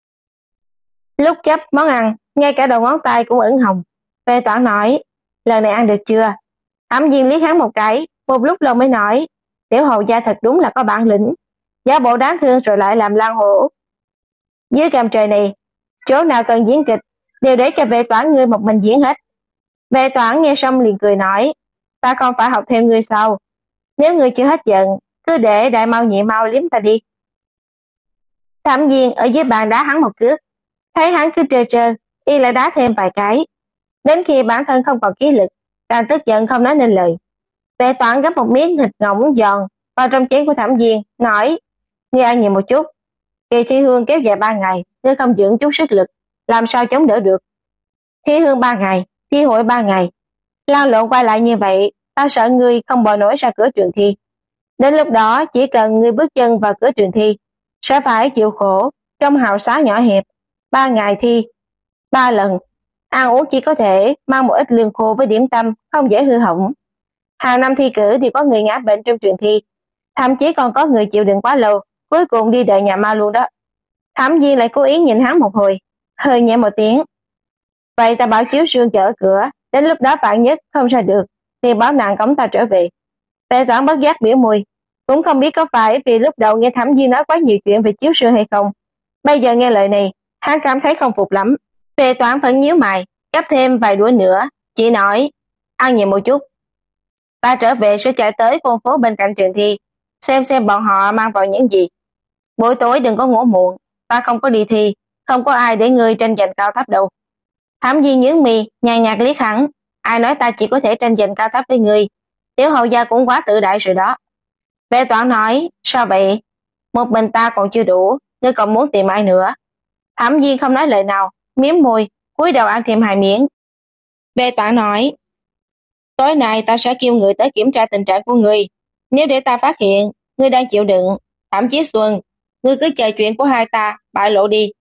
Lúc gấp món ăn, ngay cả đầu ngón tay cũng ửng hồng. Vệ Toản nói, lần này ăn được chưa? Thẩm Viên liếc hắn một cái, một lúc lâu mới nói, tiểu hầu gia thật đúng là có bản lĩnh, giả bộ đáng thương rồi lại làm lan hổ. Dưới gầm trời này, chỗ nào cần diễn kịch, đều để cho Vệ Toản ngươi một mình diễn hết. Vệ Toản nghe xong liền cười nói, ta không phải học theo ngươi sao? Nếu ngươi chưa hết giận, cứ để đại mau nhị mau liếm ta đi. Thẩm Viên ở dưới bàn đá hắn một cước, thấy hắn cứ trơ trơ, y lại đá thêm vài cái. Đến khi bản thân không còn khí lực, càng tức giận không nói nên lời. Vệ Toản gấp một miếng thịt ngỗng giòn vào trong chén của Thẩm Viên, nói, ngươi ăn nhiều một chút. Kỳ thi hương kéo dài 3 ngày, ngươi không dưỡng chút sức lực, làm sao chống đỡ được? Thi hương 3 ngày, thi hội 3 ngày, lan lộn quay lại như vậy, ta sợ ngươi không bò nổi ra cửa trường thi. Đến lúc đó chỉ cần ngươi bước chân vào cửa trường thi, sẽ phải chịu khổ trong hào xá nhỏ hẹp. 3 ngày thi, 3 lần, ăn uống chỉ có thể mang một ít lương khô với điểm tâm, không dễ hư hỏng. Hàng năm thi cử thì có người ngã bệnh trong trường thi, thậm chí còn có người chịu đựng quá lâu, cuối cùng đi đợi nhà ma luôn đó. Thẩm Viên lại cố ý nhìn hắn một hồi, hơi nhẹ một tiếng. Vậy ta bảo chiếu sương chờ ở cửa, đến lúc đó vạn nhất không ra được, thì báo nàng cõng ta trở về. Vệ Toản bất giác biểu môi, cũng không biết có phải vì lúc đầu nghe Thẩm Viên nói quá nhiều chuyện về chiếu sương hay không. Bây giờ nghe lời này, hắn cảm thấy không phục lắm. Vệ Toản vẫn nhíu mày, gấp thêm vài đũa nữa, chỉ nói, ăn nhiều một chút. Ta trở về sẽ chạy tới con phố bên cạnh trường thi, xem bọn họ mang vào những gì. Buổi tối đừng có ngủ muộn, ta không có đi thi, không có ai để ngươi tranh giành cao thấp đâu. Thẩm Viên nhướng mi, nhàn nhạt liếc hắn, ai nói ta chỉ có thể tranh giành cao thấp với ngươi, tiểu hầu gia cũng quá tự đại rồi đó. Vệ Toản nói, sao vậy? Một mình ta còn chưa đủ, ngươi còn muốn tìm ai nữa? Thẩm Viên không nói lời nào, miếm môi, cúi đầu ăn thêm 2 miếng. Vệ Toản nói, tối nay ta sẽ kêu người tới kiểm tra tình trạng của ngươi. Nếu để ta phát hiện, ngươi đang chịu đựng, Thẩm Chí Xuân, ngươi cứ chờ chuyện của hai ta bại lộ đi.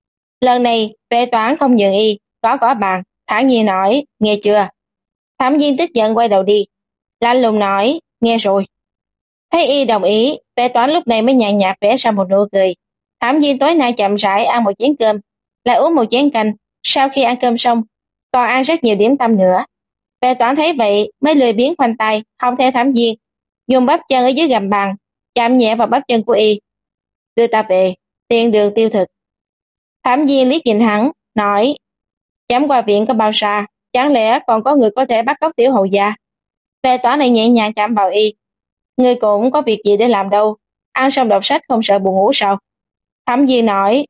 Lần này, Vệ Toản không nhường y, gõ bàn, thản nhiên nói, nghe chưa? Thẩm Viên tức giận quay đầu đi, lạnh lùng nói, nghe rồi. Thấy y đồng ý, Vệ Toản lúc này mới nhàn nhạt vẽ ra một nụ cười. Thẩm Viên tối nay chậm rãi ăn một chén cơm, lại uống một chén canh, sau khi ăn cơm xong, còn ăn rất nhiều điểm tâm nữa. Vệ Toản thấy vậy mới lười biếng khoanh tay, không theo Thẩm Viên, dùng bắp chân ở dưới gầm bàn, chạm nhẹ vào bắp chân của y. Đưa ta về, tiện đường tiêu thực. Thẩm Viên liếc nhìn hắn, nói, chấm qua viện có bao xa, chẳng lẽ còn có người có thể bắt cóc tiểu hầu gia? Vệ Toản này nhẹ nhàng chạm vào y. Ngươi cũng có việc gì để làm đâu, ăn xong đọc sách không sợ buồn ngủ sao? Thẩm Viên nói,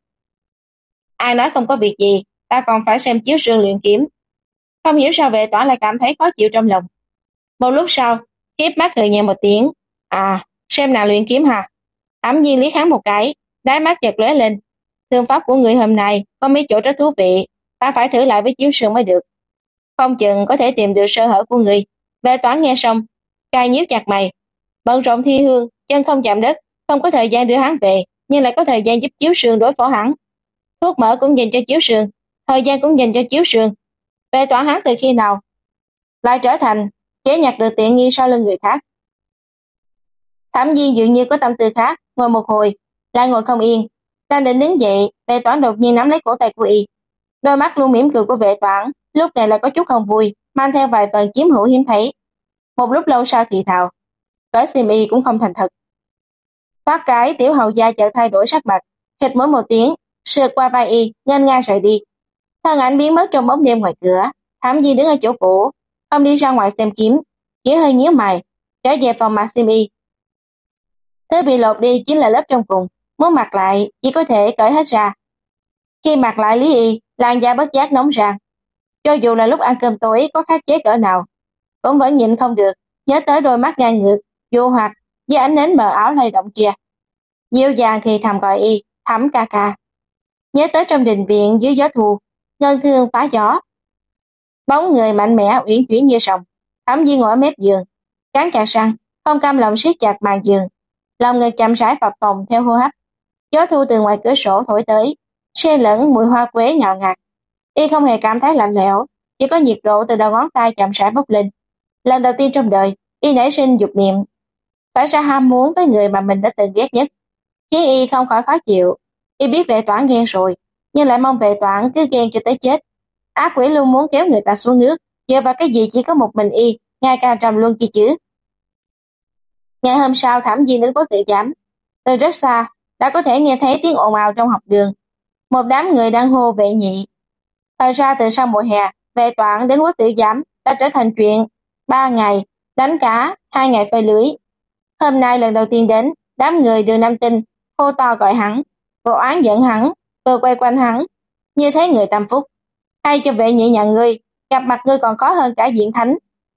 ai nói không có việc gì, ta còn phải xem chiếu sương luyện kiếm. Không hiểu sao Vệ Toản lại cảm thấy khó chịu trong lòng. Một lúc sau, hiếp mắt cười nhẹ một tiếng, à, xem nàng luyện kiếm hả? Thẩm Viên liếc hắn một cái, đáy mắt chợt lóe lên, thương pháp của người hôm nay có mấy chỗ rất thú vị, ta phải thử lại với chiếu sương mới được. Không chừng có thể tìm được sơ hở của người. Vệ Toản nghe xong, cài nhíu chặt mày, bận rộn thi hương, chân không chạm đất, không có thời gian đưa hắn về, nhưng lại có thời gian giúp chiếu sương đối phó hắn. Thuốc mỡ cũng dành cho chiếu sương, thời gian cũng dành cho chiếu sương. Vệ Toản hắn từ khi nào lại trở thành chế nhặt được tiện nghi sau lưng người khác? Thẩm Viên dường như có tâm tư khác, ngồi một hồi, lại ngồi không yên, đang định đứng dậy, Vệ Toản đột nhiên nắm lấy cổ tay của y. Đôi mắt luôn mỉm cười của Vệ Toản lúc này lại có chút không vui, mang theo vài phần chiếm hữu hiếm thấy. Một lúc lâu sau thì thào, cởi xiêm y cũng không thành thật. Phát cái tiểu hầu gia chợt thay đổi sắc mặt, hít mỗi một tiếng, sượt qua vai y, nghênh ngang rời đi. Thân ảnh biến mất trong bóng đêm ngoài cửa. Thẩm Viên đứng ở chỗ cũ, không đi ra ngoài xem kiếm, chỉ hơi nhíu mày, trở về phòng mặc xiêm y. Thứ bị lột đi chính là lớp trong cùng, muốn mặc lại chỉ có thể cởi hết ra. Khi mặc lại Lý Y, làn da bất giác nóng rang. Cho dù là lúc ăn cơm tối có khắc chế cỡ nào, cũng vẫn nhịn không được, nhớ tới đôi mắt ngang ngược, vô hoặc, với ánh nến mờ ảo lay động kia. Dịu dàng thì thầm gọi y, Thẩm ca ca. Nhớ tới trong đình viện dưới gió thu, ngân thương phá gió. Bóng người mạnh mẽ uyển chuyển như sóng. Thẩm Di ngồi ở mép giường, cắn chặt răng, không cam lòng siết chặt màn giường. Lòng ngực chậm rãi phập phồng theo hô hấp. Gió thu từ ngoài cửa sổ thổi tới, xen lẫn mùi hoa quế ngào ngạt. Y không hề cảm thấy lạnh lẽo, chỉ có nhiệt độ từ đầu ngón tay chậm rãi bốc lên. Lần đầu tiên trong đời, y nảy sinh dục niệm, xảy ra ham muốn với người mà mình đã từng ghét nhất, khiến y không khỏi khó chịu. Y biết Vệ Toản ghen rồi, nhưng lại mong Vệ Toản cứ ghen cho tới chết. Ác quỷ luôn muốn kéo người ta xuống nước, dựa vào cái gì chỉ có một mình y, ngày càng trầm luân kia chứ. Ngày hôm sau Thẩm Di đến quốc tự giám, từ rất xa đã có thể nghe thấy tiếng ồn ào trong học đường. Một đám người đang hô vệ nhị. Thời ra từ sau mùa hè, Vệ Toản đến quốc tử giám đã trở thành chuyện 3 ngày đánh cá, 2 ngày phơi lưới. Hôm nay lần đầu tiên đến, đám người Đường Nam Tinh hô to gọi hắn, vừa oán giận hắn, vừa quay quanh hắn, như thế người tâm phúc. Hay cho vệ nhị nhà ngươi, gặp mặt ngươi còn có hơn cả diện thánh.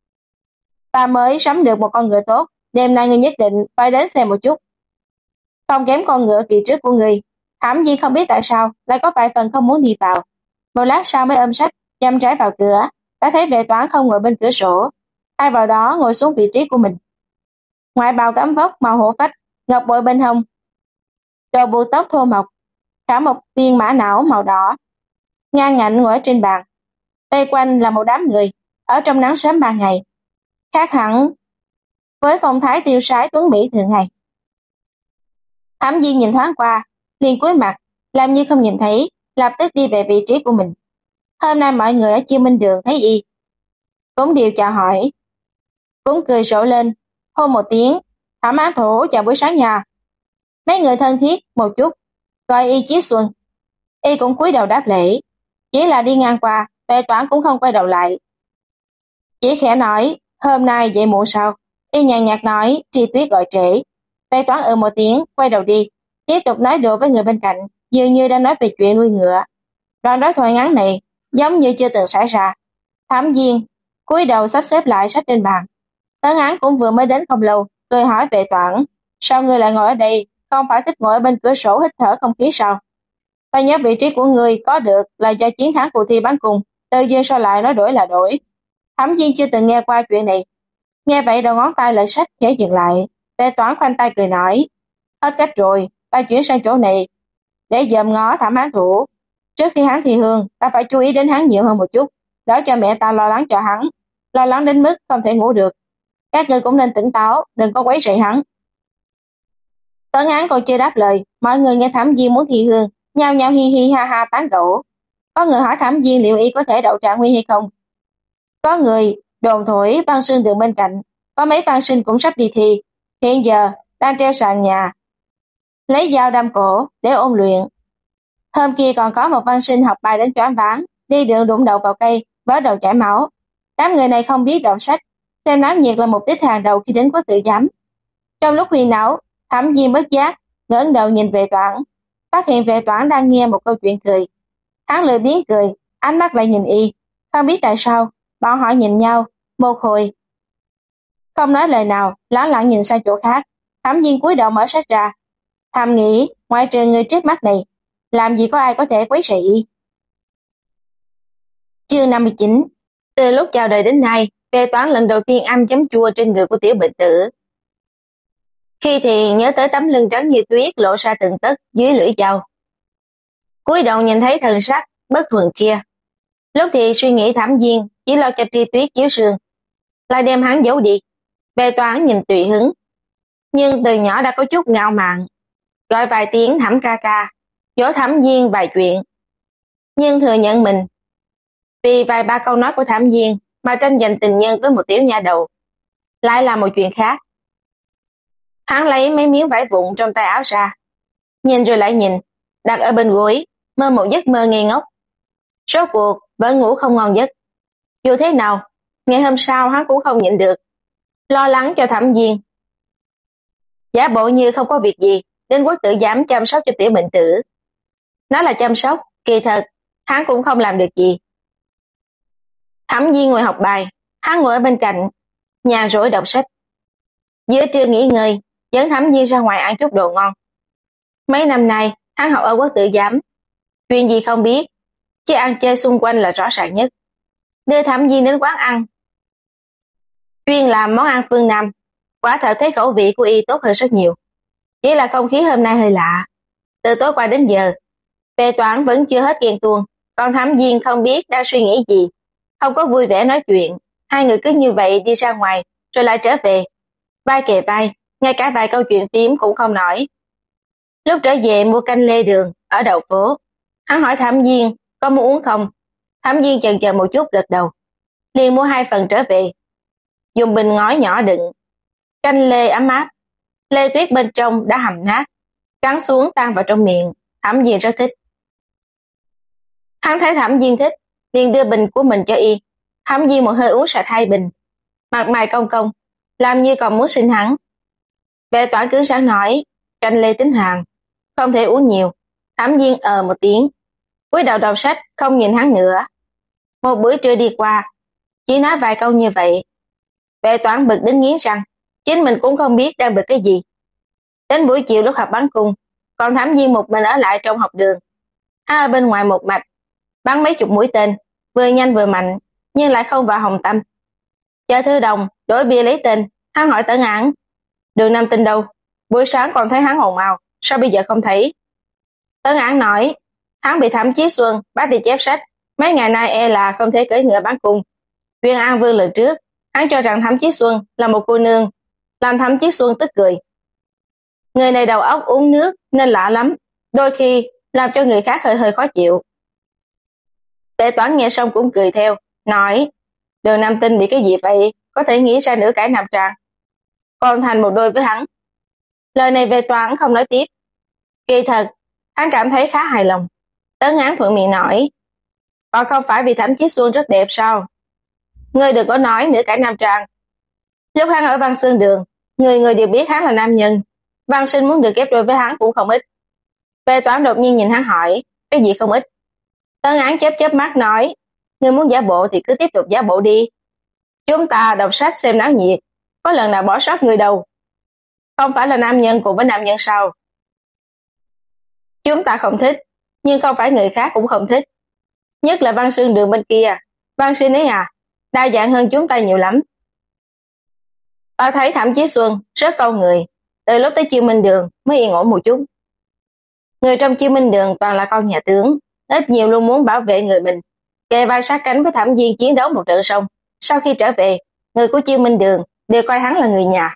Ta mới sắm được một con ngựa tốt, đêm nay ngươi nhất định phải đến xem một chút. Không kém con ngựa kỳ trước của ngươi. Thẩm Di không biết tại sao lại có vài phần không muốn đi vào. Một lát sau mới ôm sách, chăm trái vào cửa, đã thấy Vệ Toản không ngồi bên cửa sổ, thay vào đó ngồi xuống vị trí của mình. Ngoại bào gấm vóc màu hổ phách, ngọc bội bên hông, đồ buộc tóc thô mộc, cả một viên mã não màu đỏ, ngang ngạnh ngồi trên bàn. Vây quanh là một đám người, ở trong nắng sớm ban ngày, khác hẳn với phong thái tiêu sái tuấn mỹ thường ngày. Thẩm Di nhìn thoáng qua, liền cúi mặt, làm như không nhìn thấy, lập tức đi về vị trí của mình. Hôm nay mọi người ở Chiêu Minh Đường thấy y, cũng đều chào hỏi, cũng cười rộ lên, hô một tiếng, Thẩm Án Thủ chào buổi sáng nhà. Mấy người thân thiết một chút, gọi y Chí Xuân. Y cũng cúi đầu đáp lễ, chỉ là đi ngang qua, Vệ Toản cũng không quay đầu lại. Chỉ khẽ nói, hôm nay dậy muộn sao? Y nhàn nhạt nói, Tri Tuyết gọi trễ. Vệ Toản một tiếng, quay đầu đi, tiếp tục nói đùa với người bên cạnh, dường như đang nói về chuyện nuôi ngựa. Đoạn đối thoại ngắn này giống như chưa từng xảy ra. Thẩm Diên cúi đầu sắp xếp lại sách trên bàn. Tấn Án cũng vừa mới đến không lâu, cười hỏi Vệ Toản, sao ngươi lại ngồi ở đây, không phải thích ngồi ở bên cửa sổ hít thở không khí sao? Ta nhớ vị trí của ngươi có được là do chiến thắng cuộc thi bắn cung, tự nhiên sao lại nói đổi là đổi. Thẩm Diên chưa từng nghe qua chuyện này. Nghe vậy đầu ngón tay lại sách khẽ dừng lại. Vệ Toản khoanh tay cười nói, hết cách rồi, ta chuyển sang chỗ này để dòm ngó Thẩm Án Thủ. Trước khi hắn thi hương, ta phải chú ý đến hắn nhiều hơn một chút, đỡ cho mẹ ta lo lắng cho hắn, lo lắng đến mức không thể ngủ được. Các ngươi cũng nên tỉnh táo, đừng có quấy rầy hắn. Tấn Án còn chưa đáp lời, mọi người nghe Thẩm Diên muốn thi hương, nhao nhao hi hi ha ha tán gẫu. Có người hỏi Thẩm Diên liệu y có thể đậu trạng nguyên hay không. Có người đồn thổi Văn Sinh Đường bên cạnh, có mấy văn sinh cũng sắp đi thi, hiện giờ đang treo sàn nhà, lấy dao đâm cổ để ôn luyện. Hôm kia còn có một văn sinh học bài đến choáng váng, đi đường đụng đầu vào cây, vỡ đầu chảy máu. Đám người này không biết đọc sách, xem náo nhiệt là mục đích hàng đầu khi đến quốc tự giám. Trong lúc huyền não, Thẩm Diên bất giác ngẩng đầu nhìn Vệ Toản, phát hiện Vệ Toản đang nghe một câu chuyện cười. Hắn lười biếng cười, ánh mắt lại nhìn y, không biết tại sao, bọn họ nhìn nhau, một hồi không nói lời nào, lẳng lặng nhìn sang chỗ khác. Thẩm Diên cúi đầu mở sách ra, thầm nghĩ, ngoại trừ người trước mắt này, làm gì có ai có thể quấy rầy y. Chương 59. Từ lúc chào đời đến nay, Vệ Toản lần đầu tiên ăn chấm chua trên người của tiểu bệnh tử. Khi thì nhớ tới tấm lưng trắng như tuyết lộ ra từng tấc dưới lưỡi dao. Cúi đầu nhìn thấy thần sắc bất thường kia. Lúc thì suy nghĩ Thẩm Diên chỉ lo cho Tri Tuyết chiếu sương, lại đem hắn giấu đi. Vệ Toản nhìn tùy hứng, nhưng từ nhỏ đã có chút ngạo mạn, gọi vài tiếng Thẩm ca ca, dỗ Thẩm Diên vài chuyện. Nhưng thừa nhận mình vì vài ba câu nói của Thẩm Diên mà tranh giành tình nhân với một tiểu nha đầu, lại là một chuyện khác. Hắn lấy mấy miếng vải vụn trong tay áo ra, nhìn rồi lại nhìn, đặt ở bên gối, mơ một giấc mơ ngây ngốc. Rốt cuộc vẫn ngủ không ngon giấc. Dù thế nào, ngày hôm sau hắn cũng không nhịn được, lo lắng cho Thẩm Diên, giả bộ như không có việc gì đến quốc tử giám chăm sóc cho tiểu bệnh tử. Nói là chăm sóc, kỳ thật, hắn cũng không làm được gì. Thẩm Viên ngồi học bài, hắn ngồi ở bên cạnh, nhàn rỗi đọc sách. Giữa trưa nghỉ ngơi, dẫn Thẩm Viên ra ngoài ăn chút đồ ngon. Mấy năm nay, hắn học ở quốc tử giám, chuyện gì không biết, chứ ăn chơi xung quanh là rõ ràng nhất. Đưa Thẩm Viên đến quán ăn, chuyên làm món ăn phương Nam, quả thật thấy khẩu vị của y tốt hơn rất nhiều. Chỉ là không khí hôm nay hơi lạ. Từ tối qua đến giờ, Vệ Toản vẫn chưa hết ghen tuông, còn Thẩm Viên không biết đang suy nghĩ gì, không có vui vẻ nói chuyện. Hai người cứ như vậy đi ra ngoài, rồi lại trở về, vai kề vai, ngay cả vài câu chuyện phím cũng không nói. Lúc trở về mua canh lê đường ở đầu phố, hắn hỏi Thẩm Viên có muốn uống không. Thẩm Viên chần chờ một chút gật đầu, liền mua 2 phần trở về, dùng bình ngói nhỏ đựng. Canh lê ấm áp, lê tuyết bên trong đã hầm nát, cắn xuống tan vào trong miệng. Thẩm Viên rất thích. Hắn thấy Thẩm Viên thích, liền đưa bình của mình cho y. Thẩm Viên một hơi uống sạch 2 bình, mặt mày cong cong, làm như còn muốn xin hắn. Vệ Toản cứng rắn nói, canh lê tính hàng, không thể uống nhiều. Thẩm Viên một tiếng, cúi đầu đọc sách, không nhìn hắn nữa. Một bữa trưa đi qua, chỉ nói vài câu như vậy. Vệ Toản bực đến nghiến răng, chính mình cũng không biết đang bực cái gì. Đến buổi chiều lúc học bắn cung, còn Thẩm Viên một mình ở lại trong học đường. Hắn ở bên ngoài một mạch, bắn mấy chục mũi tên, vừa nhanh vừa mạnh, nhưng lại không vào hồng tâm. Chợ Thư Đồng đổi bia lấy tên, hắn hỏi Tấn Ảng, Đường Nam Tinh đâu? Buổi sáng còn thấy hắn hồn ào, sao bây giờ không thấy? Tấn Ảng nói, hắn bị Thẩm Chí Xuân bắt đi chép sách, mấy ngày nay e là không thể cưỡi ngựa bắn cung. Viên An Vương lần trước, hắn cho rằng Thẩm Chí Xuân là một cô nương, làm Thẩm Chí Xuân tức cười. Người này đầu óc uống nước nên lạ lắm, đôi khi làm cho người khác hơi hơi khó chịu. Tệ Toản nghe xong cũng cười theo, nói, Đường Nam Tinh bị cái gì vậy, có thể nghĩ ra nửa cải nam trang, còn thành một đôi với hắn. Lời này Vệ Toản không nói tiếp. Kỳ thật, hắn cảm thấy khá hài lòng. Tấn Áng thuận miệng nói, còn không phải vì Thẩm Chí Xuân rất đẹp sao? Ngươi đừng có nói nửa cải nam trang. Lúc hắn ở Văn Xương Đường, người người đều biết hắn là nam nhân. Văn Sinh muốn được ghép đôi với hắn cũng không ít. Vệ Toản đột nhiên nhìn hắn hỏi, cái gì không ít? Tấn Áng chớp chớp mắt nói, ngươi muốn giả bộ thì cứ tiếp tục giả bộ đi. Chúng ta đọc sách xem náo nhiệt, có lần nào bỏ sót người đâu. Không phải là nam nhân cùng với nam nhân sao? Chúng ta không thích, nhưng không phải người khác cũng không thích. Nhất là Văn Xương Đường bên kia, Văn Sinh ấy đa dạng hơn chúng ta nhiều lắm. Ta thấy Thẩm Chí Xuân rất câu người, từ lúc tới Chiêu Minh Đường mới yên ổn một chút. Người trong Chiêu Minh Đường toàn là con nhà tướng, ít nhiều luôn muốn bảo vệ người mình, kề vai sát cánh với Thẩm Viên chiến đấu một trận xong. Sau khi trở về, người của Chiêu Minh Đường đều coi hắn là người nhà.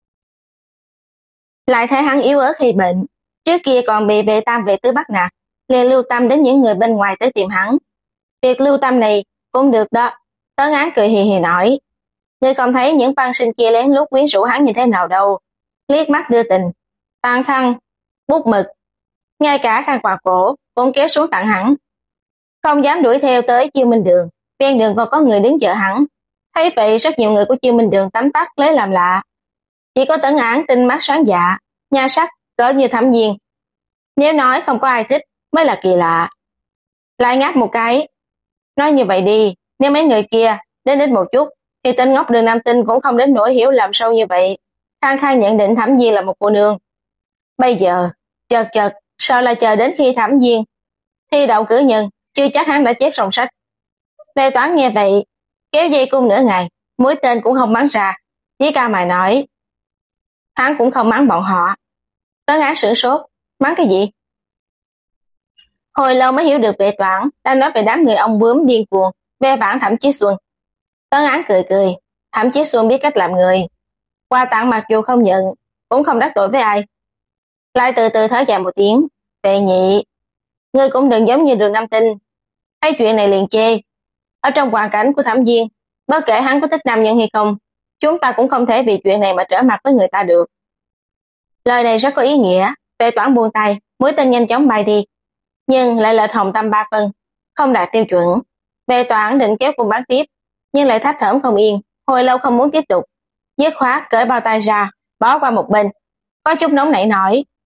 Lại thấy hắn yếu ớt khi bệnh, trước kia còn bị Vệ Tam Vệ Tứ bắt nạt, liền lưu tâm đến những người bên ngoài tới tìm hắn. Việc lưu tâm này cũng được đó. Tấn Áng cười hì hì nói, ngươi không thấy những Văn Sinh kia lén lút quyến rũ hắn như thế nào đâu, liếc mắt đưa tình, tàn khăn, bút mực, ngay cả khăn quàng cổ cũng kéo xuống tặng hắn. Không dám đuổi theo tới Chiêu Minh Đường, ven đường còn có người đứng chờ hắn. Thấy vậy rất nhiều người của Chiêu Minh Đường tấm tắc lấy làm lạ. Chỉ có Tấn Áng tinh mắt sáng dạ, nhan sắc cỡ như Thẩm Viên. Nếu nói không có ai thích mới là kỳ lạ. Lại ngáp một cái, nói như vậy đi, nếu mấy người kia đến ít một chút, thì tên ngốc Đường Nam Tinh cũng không đến nỗi hiểu làm sâu như vậy. Khang Khang nhận định Thẩm Viên là một cô nương. Bây giờ, chợt, sao lại chờ đến khi Thẩm Viên thi đậu cử nhân, chưa chắc hắn đã chép xong sách. Vệ Toản nghe vậy, kéo dây cung nửa ngày, mũi tên cũng không bắn ra, chỉ cao mày nói. Hắn cũng không mắng bọn họ. Tấn Áng sửng sốt, mắng cái gì? Hồi lâu mới hiểu được Vệ Toản đang nói về đám người ông bướm điên cuồng, ve vãn Thẩm Chí Xuân. Tấn Áng cười, Thẩm Chí Xuân biết cách làm người. Quà tặng mặc dù không nhận, cũng không đắc tội với ai. Lại từ từ thở dài một tiếng, Vệ Nhị, ngươi cũng đừng giống như Đường Nam Tinh, thấy chuyện này liền chê. Ở trong hoàn cảnh của Thẩm Viên, bất kể hắn có thích nam nhân hay không, chúng ta cũng không thể vì chuyện này mà trở mặt với người ta được. Lời này rất có ý nghĩa. Vệ Toản buông tay, mũi tên nhanh chóng bay đi, nhưng lại lệch hồng tâm 3 phân, không đạt tiêu chuẩn. Vệ Toản định kéo cung bắn tiếp, nhưng lại thấp thỏm không yên, hồi lâu không muốn tiếp tục, dứt khoát cởi bao tay ra, bó qua một bên, có chút nóng nảy nói,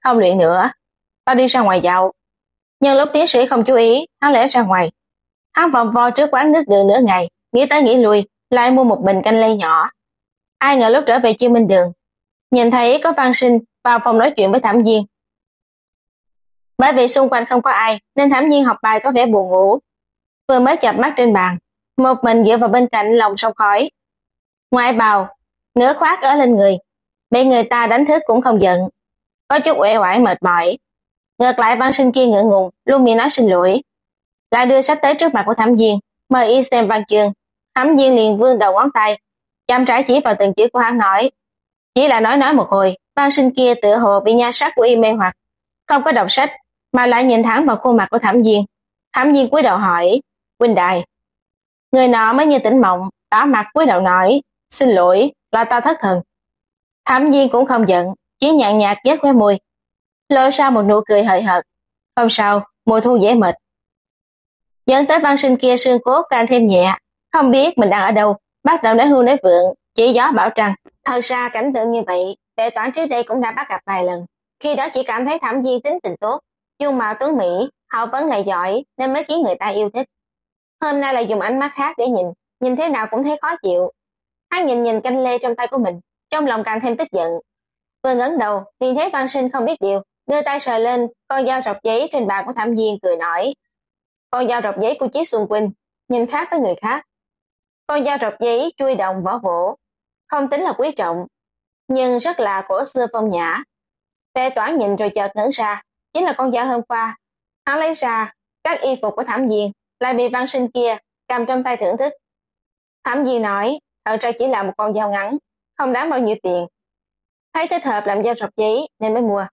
không luyện nữa, ta đi ra ngoài dạo. Nhưng lúc tiến sĩ không chú ý, hắn lẽ ra ngoài. Hắn vòng vo trước quán nước đường nửa ngày, nghĩ tới nghĩ lui, lại mua một bình canh lê nhỏ. Ai ngờ lúc trở về Chiêu Minh Đường, nhìn thấy có Văn Sinh vào phòng nói chuyện với Thẩm Viên. Bởi vì xung quanh không có ai, nên Thẩm Viên học bài có vẻ buồn ngủ. Vừa mới chợp mắt trên bàn, một mình dựa vào bên cạnh lồng sông khói. Ngoại bào, nửa khoác ở lên người, bị người ta đánh thức cũng không giận, có chút uể oải mệt mỏi. Ngược lại Văn Sinh kia ngượng ngùng, luôn miệng nói xin lỗi, lại đưa sách tới trước mặt của Thẩm Viên, mời y xem văn chương. Thẩm Viên liền vươn đầu ngón tay, chăm trải chỉ vào từng chữ của hắn nói. Chỉ là nói một hồi, Văn Sinh kia tựa hồ bị nhan sắc của y mê hoặc, không có đọc sách, mà lại nhìn thẳng vào khuôn mặt của Thẩm Viên. Thẩm Viên cúi đầu hỏi, huynh đài. Người nọ mới như tỉnh mộng, đỏ mặt cúi đầu nói, xin lỗi, là ta thất thần. Thẩm Viên cũng không giận, chỉ nhàn nhạt vết khóe môi, lộ ra một nụ cười hời hợt. Không sao, mùa thu dễ mệt. Dẫn tới Văn Sinh kia xương cốt càng thêm nhẹ, không biết mình đang ở đâu, bắt đầu nói hưu nói vượng, chỉ gió bảo trăng. Thật ra cảnh tượng như vậy, Vệ Toản trước đây cũng đã bắt gặp vài lần. Khi đó chỉ cảm thấy Thẩm Viên tính tình tốt, dung mạo tuấn mỹ, học vấn lại giỏi nên mới khiến người ta yêu thích. Hôm nay lại dùng ánh mắt khác để nhìn thế nào cũng thấy khó chịu. Hắn nhìn canh lê trong tay của mình, trong lòng càng thêm tức giận. Vừa ngẩng đầu, liền thấy Văn Sinh không biết điều, đưa tay sờ lên con dao rọc giấy trên bàn của Thẩm Viên cười nói. Con dao rọc giấy của Chí Xuân Quynh, nhìn khác với người khác. Con dao rọc giấy chui đồng vỏ gỗ, không tính là quý trọng, nhưng rất là cổ xưa phong nhã. Vệ Toản nhìn rồi chợt ngẩn ra, chính là con dao hôm qua. Hắn lấy ra, các y phục của Thẩm Viên, lại bị Văn Sinh kia cầm trong tay thưởng thức. Thẩm Viên nói, thật ra chỉ là một con dao ngắn, không đáng bao nhiêu tiền. Thấy thích hợp làm dao rọc giấy nên mới mua.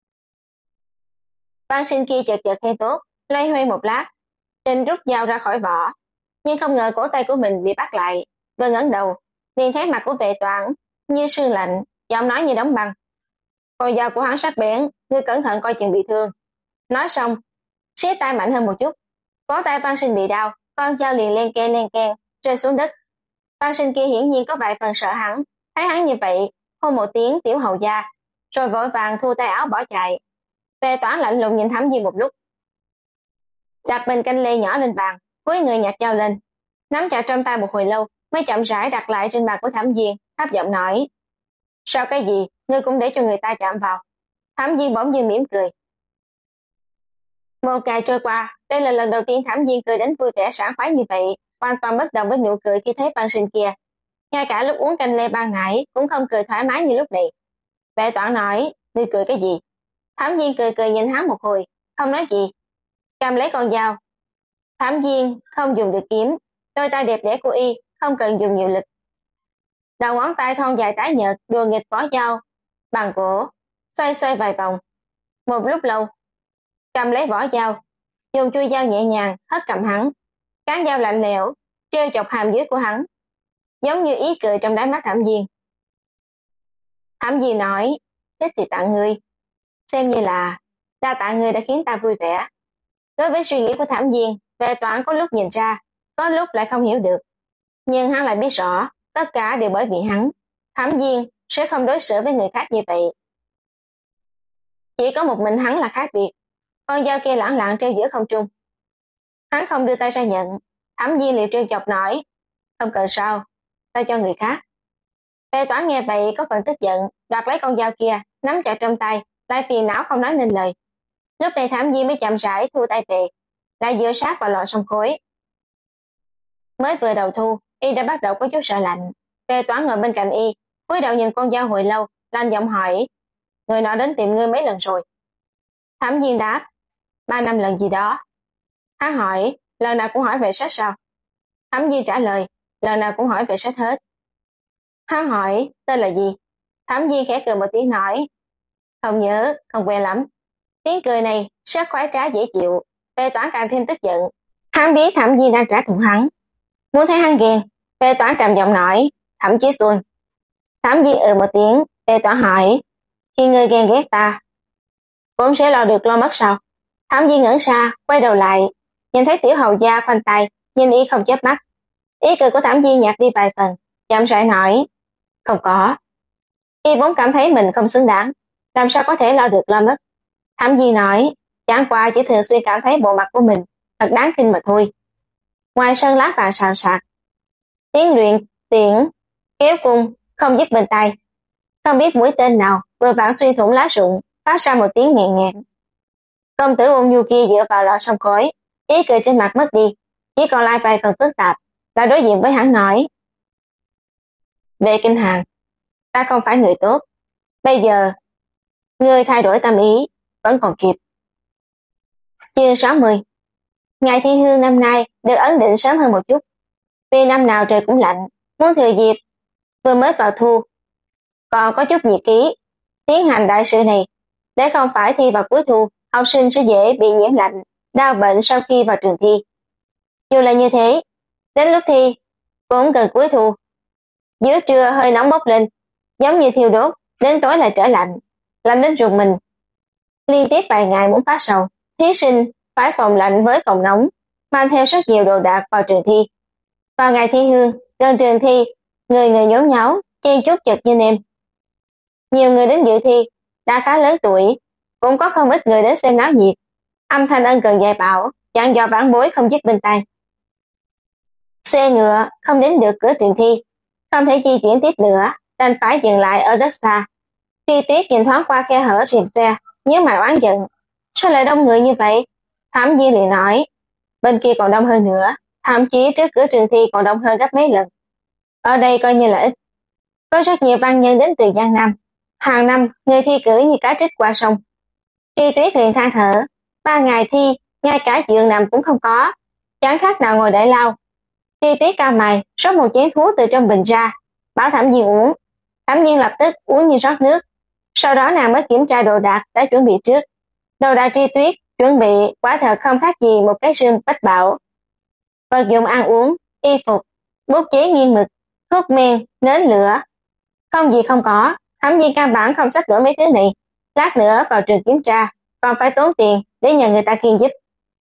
Văn Sinh kia chợt khen tốt, loay hoay một lát, định rút dao ra khỏi vỏ, nhưng không ngờ cổ tay của mình bị bắt lại. Vừa ngẩng đầu, liền thấy mặt của Vệ Toản như sương lạnh, giọng nói như đóng băng. Con dao của hắn sắc bén, ngươi cẩn thận coi chừng bị thương. Nói xong, siết tay mạnh hơn một chút, cổ tay Văn Sinh bị đau, con dao liền len keng rơi xuống đất. Văn Sinh kia hiển nhiên có vài phần sợ hắn, thấy hắn như vậy, hô một tiếng tiểu hầu gia, rồi vội vàng thu tay áo bỏ chạy. Vệ Toản lạnh lùng nhìn Thẩm Viên một lúc, đặt bình canh lê nhỏ lên bàn, cúi người nhặt dao lên, nắm chặt trong tay một hồi lâu, mới chậm rãi đặt lại trên bàn của Thẩm Viên, thấp giọng nói: "Sao cái gì, ngươi cũng để cho người ta chạm vào?" Thẩm Viên bỗng nhiên mỉm cười. Một ngày trôi qua, đây là lần đầu tiên Thẩm Viên cười đến vui vẻ sảng khoái như vậy, hoàn toàn bất đồng với nụ cười khi thấy Văn Sinh kia. Ngay cả lúc uống canh lê ban nãy cũng không cười thoải mái như lúc này. Vệ Toản nói: "Ngươi cười cái gì?" Thẩm Viên cười nhìn hắn một hồi, không nói gì, cầm lấy con dao. Thẩm Viên không dùng được kiếm, đôi tay đẹp đẽ của y không cần dùng nhiều lực. Đầu ngón tay thon dài tái nhợt đùa nghịch vỏ dao bằng gỗ, xoay vài vòng. Một lúc lâu, cầm lấy vỏ dao, dùng chui dao nhẹ nhàng hất cầm hắn. Cán dao lạnh lẽo trêu chọc hàm dưới của hắn, giống như ý cười trong đáy mắt Thẩm Viên. Thẩm Viên nói: "Thích thì tặng ngươi, xem như là đa tạ ngươi đã khiến ta vui vẻ." Đối với suy nghĩ của Thẩm Viên, Vệ Toản có lúc nhìn ra, có lúc lại không hiểu được. Nhưng hắn lại biết rõ, tất cả đều bởi vì hắn. Thẩm Viên sẽ không đối xử với người khác như vậy. Chỉ có một mình hắn là khác biệt. Con dao kia lẳng lặng treo giữa không trung. Hắn không đưa tay ra nhận. Thẩm Viên liệu trêu chọc nói: "Không cần sao, ta cho người khác." Vệ Toản nghe vậy có phần tức giận, đoạt lấy con dao kia, nắm chặt trong tay, lại phiền não không nói nên lời. Lúc này Thẩm Viên mới chậm rãi thu tay về, lại dựa sát vào lò sông khối. Mới vừa đầu thu, y đã bắt đầu có chút sợ lạnh. Vệ Toản ngồi bên cạnh y, cúi đầu nhìn con dao hồi lâu, lạnh giọng hỏi: "Người nọ đến tìm ngươi mấy lần rồi?" Thẩm Viên đáp: "3 năm lần gì đó." Hắn hỏi: "Lần nào cũng hỏi về sách sao?" Thẩm Viên trả lời: "Lần nào cũng hỏi về sách hết." Hắn hỏi: "Tên là gì?" Thẩm Viên khẽ cười một tiếng nói: "Không nhớ, không quen lắm." Tiếng cười này rất khoái trá dễ chịu. Vệ Toản càng thêm tức giận. Hắn biết Thẩm Viên đang trả thù hắn, muốn thấy hắn ghen. Vệ Toản trầm giọng nói: "Thẩm Chí Xuân." Thẩm Viên một tiếng. Vệ Toản hỏi: "Khi ngươi ghen ghét ta, cũng sẽ lo mất sao?" Thẩm Viên ngẩn ra, quay đầu lại, nhìn thấy tiểu hầu gia khoanh tay, nhìn y không chớp mắt. Ý cười của Thẩm Viên nhạt đi vài phần, chậm rãi nói: "Không có." Y vốn cảm thấy mình không xứng đáng, làm sao có thể lo mất. Thẩm Di nói, chẳng qua chỉ thường xuyên cảm thấy bộ mặt của mình thật đáng kinh mà thôi. Ngoài sân lá vàng xào xạc, tiếng luyện tiễn kéo cung không dứt bên tai. Không biết mũi tên nào vừa vặn xuyên thủng lá rụng, phát ra một tiếng nghẹn nghẹn. Công tử ôn nhu kia dựa vào lọ sông khói, ý cười trên mặt mất đi, chỉ còn lại vài phần phức tạp, là đối diện với hắn nói. Vệ Kinh Hàn, ta không phải người tốt, bây giờ ngươi thay đổi tâm ý vẫn còn kịp. Chương 60. Ngày thi hương năm nay được ấn định sớm hơn một chút, vì năm nào trời cũng lạnh, muốn thừa dịp vừa mới vào thu, còn có chút nhiệt khí, tiến hành đại sự này, để không phải thi vào cuối thu, học sinh sẽ dễ bị nhiễm lạnh, đau bệnh sau khi vào trường thi. Dù là như thế, đến lúc thi cũng gần cuối thu, giữa trưa hơi nóng bốc lên, giống như thiêu đốt, đến tối lại trở lạnh, lạnh đến rùng mình. Liên tiếp vài ngày muốn phát sầu, thí sinh phải phòng lạnh với phòng nóng, mang theo rất nhiều đồ đạc vào trường thi. Vào ngày thi hương, gần trường thi, người người nhốn nháo, chen chúc chật như nêm. Nhiều người đến dự thi, đã khá lớn tuổi, cũng có không ít người đến xem náo nhiệt. Âm thanh ân cần dạy bảo, dặn dò vãn bối không dứt bên tai. Xe ngựa không đến được cửa trường thi, không thể di chuyển tiếp nữa, đành phải dừng lại ở rất xa. Tri Tuyết nhìn thoáng qua khe hở rèm xe, nhớ mày oán giận. Sao lại đông người như vậy? Thẩm Di liền nói, bên kia còn đông hơn nữa, thậm chí trước cửa trường thi còn đông hơn gấp mấy lần. Ở đây coi như là ít. Có rất nhiều văn nhân đến từ Giang Nam. Hàng năm, người thi cử như cá trích qua sông. Tri Tuyết liền than thở, 3 ngày thi, ngay cả giường nằm cũng không có, chẳng khác nào ngồi đại lao. Tri Tuyết cao mày, rót một chén thuốc từ trong bình ra, bảo Thẩm Diên uống. Thẩm Diên lập tức uống như rót nước. Sau đó nàng mới kiểm tra đồ đạc đã chuẩn bị trước. Đồ đạc Tri Tuyết chuẩn bị quả thật không khác gì một cái rương bách bảo. Vật dụng ăn uống, y phục, bút chế nghiên mực, thuốc men, nến lửa, không gì không có. Thẩm Diên căn bản không xách nổi mấy thứ này. Lát nữa vào trường kiểm tra, còn phải tốn tiền để nhờ người ta khiêng giúp.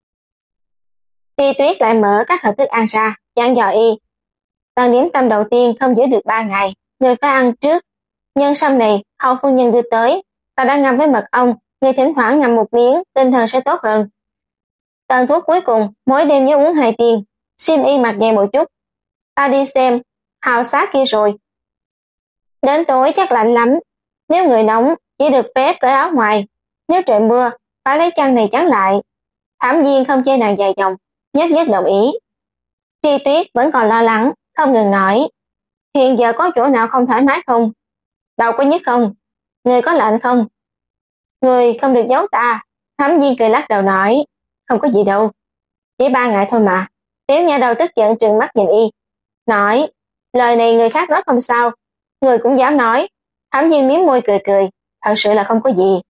Tri Tuyết lại mở các hộp thức ăn ra, dặn dò y. Lần điểm tâm đầu tiên không giữ được 3 ngày, người phải ăn trước. Nhân sâm này, hầu phu nhân đưa tới, ta đã ngâm với mật ong, người thỉnh thoảng ngậm một miếng, tinh thần sẽ tốt hơn. Tần thuốc cuối cùng, mỗi đêm nhớ uống 2 viên, xiêm y mặc dày một chút. Ta đi xem, hào xá kia rồi. Đến tối chắc lạnh lắm, nếu người nóng, chỉ được phép cởi áo ngoài, nếu trời mưa, phải lấy chăn này chắn lại. Thẩm Diên không chê nàng dài dòng, nhất nhất đồng ý. Tri Tuyết vẫn còn lo lắng, không ngừng nói, hiện giờ có chỗ nào không thoải mái không? Đầu có nhức không? Người có lạnh không? Người không được giấu ta. Thẩm Diên cười lắc đầu nói, không có gì đâu, chỉ 3 ngày thôi mà. Tiểu nha đầu tức giận trừng mắt nhìn y, nói, lời này người khác nói không sao, người cũng dám nói. Thẩm Diên mím môi cười cười, thật sự là không có gì.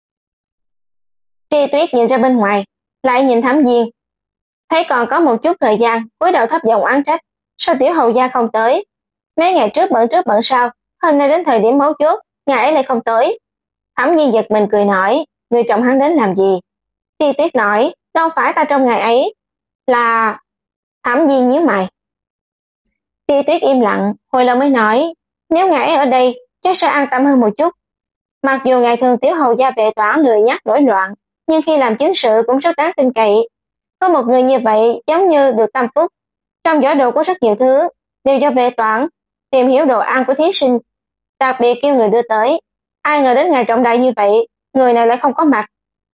Tri Tuyết nhìn ra bên ngoài, lại nhìn Thẩm Diên, thấy còn có một chút thời gian, cúi đầu thấp giọng oán trách, sao tiểu hầu gia không tới? Mấy ngày trước bận sau, hôm nay đến thời điểm mấu chốt, ngài ấy lại không tới. Thẩm Diên giật mình cười nói, người trọng hắn đến làm gì? Tri Tuyết nói, đâu phải ta trong ngày ấy, là... Thẩm Diên nhíu mày. Tri Tuyết im lặng, hồi lâu mới nói, nếu ngài ấy ở đây, chắc sẽ an tâm hơn một chút. Mặc dù ngày thường tiểu hầu gia Vệ Toản lười nhác nổi loạn, nhưng khi làm chính sự cũng rất đáng tin cậy. Có một người như vậy giống như được tâm phúc. Trong giỏ đồ có rất nhiều thứ, đều do Vệ Toản tìm hiểu đồ ăn của thí sinh, đặc biệt kêu người đưa tới. Ai ngờ đến ngày trọng đại như vậy, người này lại không có mặt.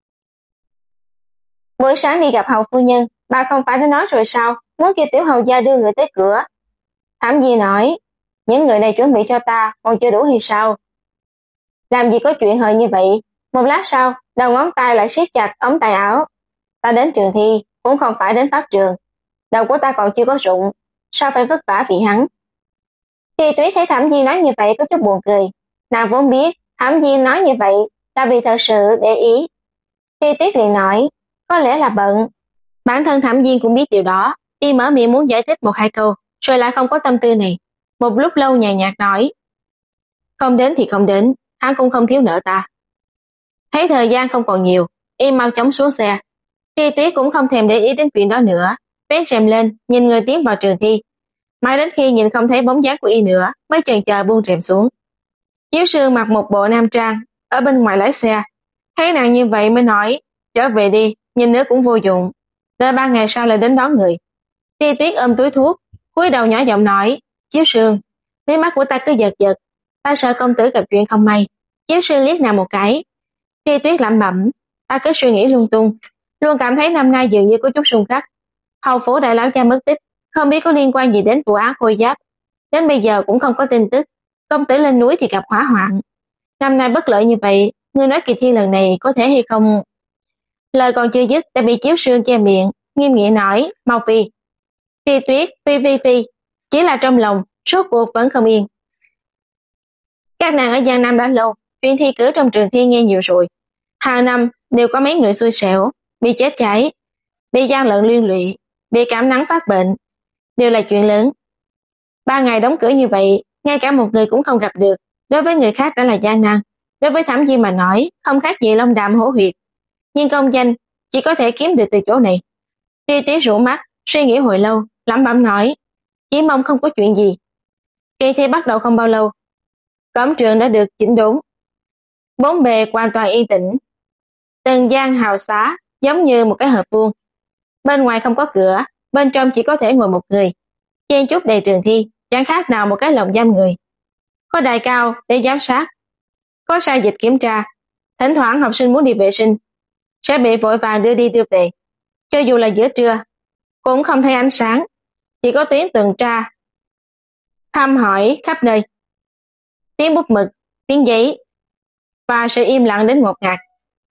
Buổi sáng đi gặp hầu phu nhân, bà không phải đã nói rồi sao, muốn kêu tiểu hầu gia đưa người tới cửa. Thẩm Di nói, những người này chuẩn bị cho ta còn chưa đủ hay sao? Làm gì có chuyện hời như vậy? Một lát sau, đầu ngón tay lại siết chặt ống tay áo. Ta đến trường thi, cũng không phải đến pháp trường. Đầu của ta còn chưa có rụng, sao phải vất vả vì hắn? Tri Tuyết thấy Thẩm Di nói như vậy có chút buồn cười. Nàng vốn biết Thẩm Di nói như vậy là vì thật sự để ý. Tri Tuyết liền nói, có lẽ là bận. Bản thân Thẩm Di cũng biết điều đó, y mở miệng muốn giải thích 1-2 câu, rồi lại không có tâm tư này. Một lúc lâu nhàn nhạt nói, không đến thì không đến, hắn cũng không thiếu nợ ta. Thấy thời gian không còn nhiều, y mau chóng xuống xe. Tri Tuyết cũng không thèm để ý đến chuyện đó nữa, vén rèm lên, nhìn người tiến vào trường thi. Mãi đến khi nhìn không thấy bóng dáng của y nữa, mới chần chờ buông rèm xuống. Chiếu Sương mặc một bộ nam trang, ở bên ngoài lái xe, Thấy nàng như vậy mới nói, trở về đi, nhìn nữa cũng vô dụng, đợi 3 ngày sau lại đến đón người. Ti Tuyết ôm túi thuốc, cúi đầu nhỏ giọng nói, Chiếu Sương, mí mắt của ta cứ giật giật, ta sợ công tử gặp chuyện không may. Chiếu Sương liếc nàng một cái. Ti Tuyết lẩm bẩm, ta cứ suy nghĩ lung tung, luôn cảm thấy năm nay dường như có chút xung khắc. Hầu phủ đại lão gia mất tích, không biết có liên quan gì đến vụ án Khôi Giáp, đến bây giờ cũng không có tin tức. Công tử lên núi thì gặp hỏa hoạn, năm nay bất lợi như vậy, ngươi nói kỳ thi lần này có thể hay không? Lời còn chưa dứt đã bị Chiếu Sương che miệng, nghiêm nghị nói, mau phi. Ti Tuyết phi, chỉ là trong lòng sốt cuộc vẫn không yên. Các nàng ở Giang Nam đã lâu, chuyện thi cử trong trường thi nghe nhiều rồi. Hàng năm đều có mấy người xui xẻo, bị chết cháy, bị gian lận liên lụy, bị cảm nắng phát bệnh, đều là chuyện lớn. 3 ngày đóng cửa như vậy, ngay cả một người cũng không gặp được, đối với người khác đã là gian nan, đối với Thẩm Di mà nói, không khác gì long đàm hổ huyệt. Nhưng công danh chỉ có thể kiếm được từ chỗ này. Ti Tuyết rũ mắt, suy nghĩ hồi lâu, lẩm bẩm nói, chỉ mong không có chuyện gì. Kỳ thi bắt đầu không bao lâu, cổng trường đã được chỉnh đốn, bốn bề hoàn toàn yên tĩnh. Từng gian hào xá giống như một cái hộp vuông, bên ngoài không có cửa, bên trong chỉ có thể ngồi một người. Chen chúc đầy trường thi, chẳng khác nào một cái lồng giam người. Có đài cao để giám sát, có sai dịch kiểm tra, thỉnh thoảng học sinh muốn đi vệ sinh sẽ bị vội vàng đưa đi đưa về. Cho dù là giữa trưa cũng không thấy ánh sáng, chỉ có tuyến tuần tra thăm hỏi khắp nơi, tiếng bút mực, tiếng giấy và sự im lặng đến ngột ngạt.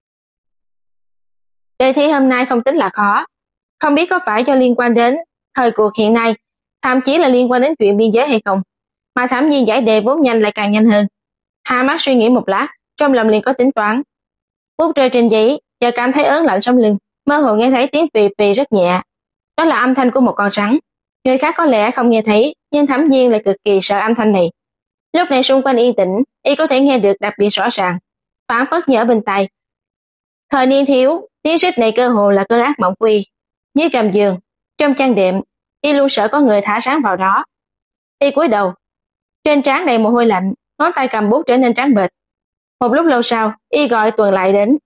Đề thi hôm nay không tính là khó, không biết có phải do liên quan đến thời cuộc hiện nay, thậm chí là liên quan đến chuyện biên giới hay không, mà Thẩm Viên giải đề vốn nhanh lại càng nhanh hơn. Hà mắt suy nghĩ một lát, trong lòng liền có tính toán. Bút rơi trên giấy, chợt cảm thấy ớn lạnh sống lưng, mơ hồ nghe thấy tiếng phì phì rất nhẹ. Đó là âm thanh của một con rắn. Người khác có lẽ không nghe thấy, nhưng Thẩm Viên lại cực kỳ sợ âm thanh này. Lúc này xung quanh yên tĩnh, y có thể nghe được đặc biệt rõ ràng, phảng phất như ở bên tai. Thời niên thiếu, tiếng rít này cơ hồ là cơn ác mộng quy. Dưới gầm giường, trong chăn đệm, y luôn sợ có người thả sáng vào đó. Y cúi đầu, trên trán đầy mồ hôi lạnh, ngón tay cầm bút trở nên trắng bệch. Một lúc lâu sau, y gọi Tuần Lại đến.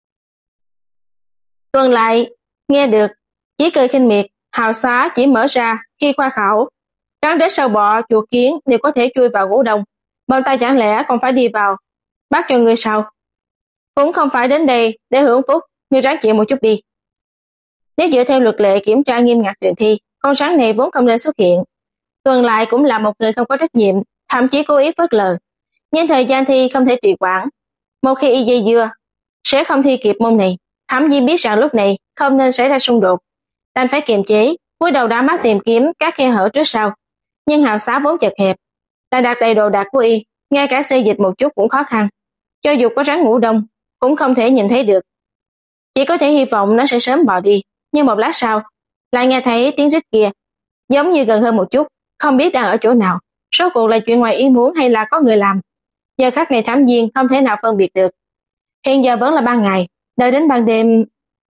Tuần Lại nghe được, chỉ cười khinh miệt, hào xá chỉ mở ra khi khoa khảo. Rắn rết sâu bọ, chuột kiến đều có thể chui vào ngủ đông, bọn ta chẳng lẽ còn phải đi vào bắt cho người sao? Cũng không phải đến đây để hưởng phúc, ngươi ráng chịu một chút đi. Nếu dựa theo luật lệ kiểm tra nghiêm ngặt trường thi, con rắn này vốn không nên xuất hiện. Tuần Lại cũng là một người không có trách nhiệm, thậm chí cố ý phớt lờ. Nhưng thời gian thi không thể trì hoãn, một khi y dây dưa sẽ không thi kịp môn này. Thẩm Di biết rằng lúc này không nên xảy ra xung đột, đành phải kiềm chế, cúi đầu đá mắt tìm kiếm các khe hở trước sau. Nhưng hào xá vốn chật hẹp, lại đặt đầy đồ đạc của y, ngay cả xê dịch một chút cũng khó khăn. Cho dù có rắn ngủ đông, cũng không thể nhìn thấy được. Chỉ có thể hy vọng nó sẽ sớm bỏ đi. Nhưng một lát sau, lại nghe thấy tiếng rít kia, giống như gần hơn một chút, không biết đang ở chỗ nào. Số cuộc là chuyện ngoài ý muốn hay là có người làm. Giờ khắc này Thẩm Viên không thể nào phân biệt được. Hiện giờ vẫn là ban ngày, đợi đến ban đêm.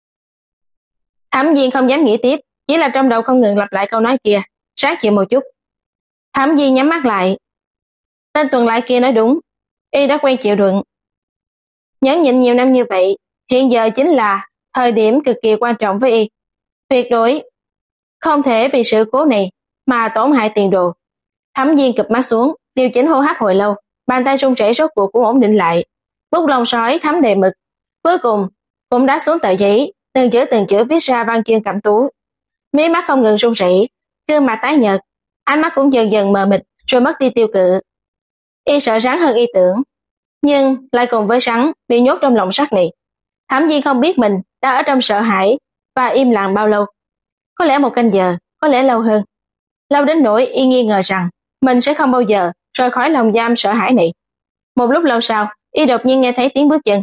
Thẩm Viên không dám nghĩ tiếp, chỉ là trong đầu không ngừng lặp lại câu nói kia, ráng chịu một chút. Thẩm Viên nhắm mắt lại. Tên Tuần Lại kia nói đúng, y đã quen chịu đựng. Nhẫn nhịn nhiều năm như vậy, hiện giờ chính là thời điểm cực kỳ quan trọng với y. Tuyệt đối không thể vì sự cố này mà tổn hại tiền đồ. Thẩm Viên cụp mắt xuống, điều chỉnh hô hấp hồi lâu, bàn tay run rẩy rốt cuộc cũng ổn định lại. Bút lông sói thấm đầy mực, cuối cùng cũng đáp xuống tờ giấy, từng chữ viết ra văn chương Cẩm Tú. Mí mắt không ngừng run rẩy, gương mặt tái nhợt, ánh mắt cũng dần dần mờ mịt rồi mất đi tiêu cự. Y sợ rắn hơn y tưởng, nhưng lại cùng với rắn bị nhốt trong lồng sắt này. Thẩm Viên không biết mình đã ở trong sợ hãi và im lặng bao lâu. Có lẽ 1 canh giờ, có lẽ lâu hơn. Lâu đến nỗi y nghi ngờ rằng mình sẽ không bao giờ rời khỏi lòng giam sợ hãi này. Một lúc lâu sau, y đột nhiên nghe thấy tiếng bước chân.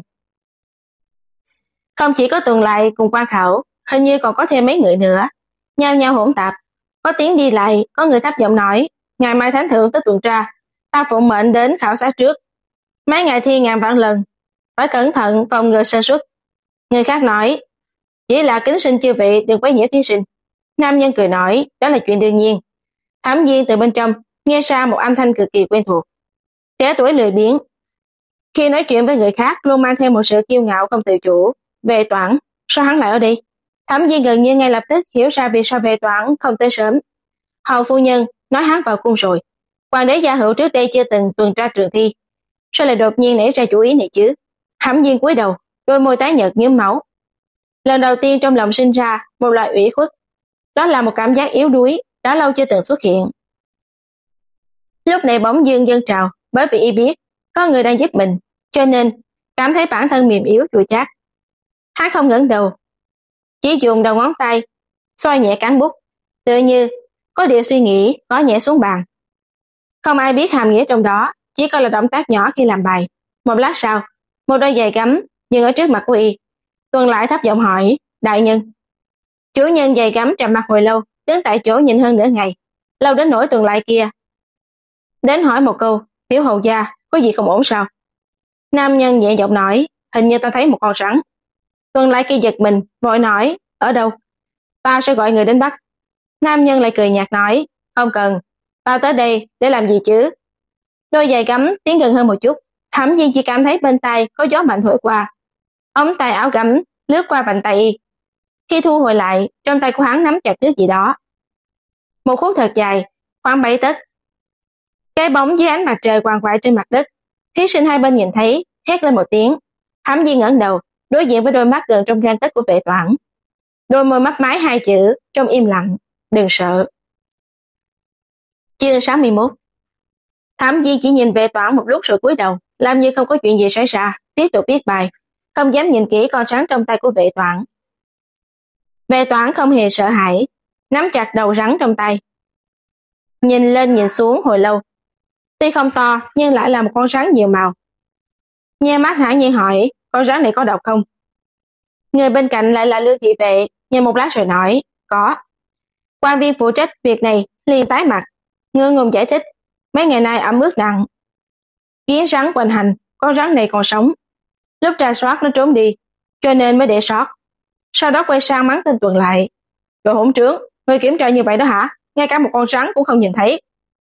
Không chỉ có Tuần Lại cùng Quan Khảo, hình như còn có thêm mấy người nữa, nhao nhao hỗn tạp. Có tiếng đi lại, có người thấp giọng nói, ngày mai thánh thượng tới tuần tra, ta phụng mệnh đến khảo sát trước. Mấy ngày thi ngàn vạn lần, phải cẩn thận phòng ngừa sơ suất. Người khác nói, chỉ là kính xin chư vị đừng quấy nhiễu thí sinh. Nam nhân cười nói, đó là chuyện đương nhiên. Thẩm Viên từ bên trong nghe ra một âm thanh cực kỳ quen thuộc. Trẻ tuổi lười biếng, Khi nói chuyện với người khác luôn mang theo một sự kiêu ngạo không tự chủ. Vệ Toản, sao hắn lại ở đây? Thẩm Viên gần như ngay lập tức hiểu ra vì sao Vệ Toản không tới sớm. Hầu phu nhân nói hắn vào cung rồi. Hoàng đế Gia Hữu trước đây chưa từng tuần tra trường thi, sao lại đột nhiên nảy ra chủ ý này chứ? Thẩm Viên cúi đầu, đôi môi tái nhợt nhuốm máu. Lần đầu tiên trong lòng sinh ra một loại ủy khuất, đó là một cảm giác yếu đuối đã lâu chưa từng xuất hiện. Lúc này bỗng dưng dâng trào, bởi vì y biết có người đang giúp mình, cho nên cảm thấy bản thân mềm yếu chua chát. Hắn không ngẩng đầu, chỉ dùng đầu ngón tay xoay nhẹ cán bút, tựa như có điều suy nghĩ, có nhẹ xuống bàn. Không ai biết hàm nghĩa trong đó, chỉ coi là động tác nhỏ khi làm bài. Một lát sau, một đôi giày gấm dừng ở trước mặt của y. Tuần lại thấp giọng hỏi, đại nhân. Chủ nhân giày gấm trầm mặt hồi lâu, đứng tại chỗ nhìn hơn nửa ngày, lâu đến nỗi Tuần lại kia đến hỏi một câu, tiểu hầu gia, có gì không ổn sao? Nam nhân nhẹ giọng nói, hình như ta thấy một con rắn. Tuần lại kia giật mình, vội nói, ở đâu? Ta sẽ gọi người đến bắt. Nam nhân lại cười nhạt nói, không cần, ta tới đây để làm gì chứ? Đôi giày gấm tiến gần hơn một chút, Thẩm Viên chỉ cảm thấy bên tai có gió mạnh thổi qua. Ống tay áo gấm lướt qua bàn tay y. Khi thu hồi lại, trong tay của hắn nắm chặt thứ gì đó. Một khúc thật dài, khoảng 7 tấc. Cái bóng dưới ánh mặt trời quằn quại trên mặt đất. Thí sinh hai bên nhìn thấy, hét lên một tiếng. Thẩm Viên ngẩng đầu, đối diện với đôi mắt gần trong gang tấc của Vệ Toản. Đôi môi mấp máy hai chữ, trong im lặng, đừng sợ. Chương 61. Thẩm Viên chỉ nhìn Vệ Toản một lúc rồi cúi đầu, làm như không có chuyện gì xảy ra, tiếp tục viết bài, không dám nhìn kỹ con rắn trong tay của Vệ Toản. Vệ Toản không hề sợ hãi, nắm chặt đầu rắn trong tay. Nhìn lên nhìn xuống hồi lâu. Tuy không to nhưng lại là một con rắn nhiều màu. Nhe mắt thản nhiên hỏi, con rắn này có độc không? Người bên cạnh lại là Lương Thị Vệ, nhìn một lát rồi nói, có. Quan viên phụ trách việc này liền tái mặt, ngượng ngùng giải thích, mấy ngày nay ẩm ướt nặng. Kiến rắn quanh hành, con rắn này còn sống. Lúc tra soát nó trốn đi, cho nên mới để sót. Sau đó quay sang mắng tên Tuần lại. Đồ hỗn trướng, người kiểm tra như vậy đó hả? Ngay cả một con rắn cũng không nhìn thấy.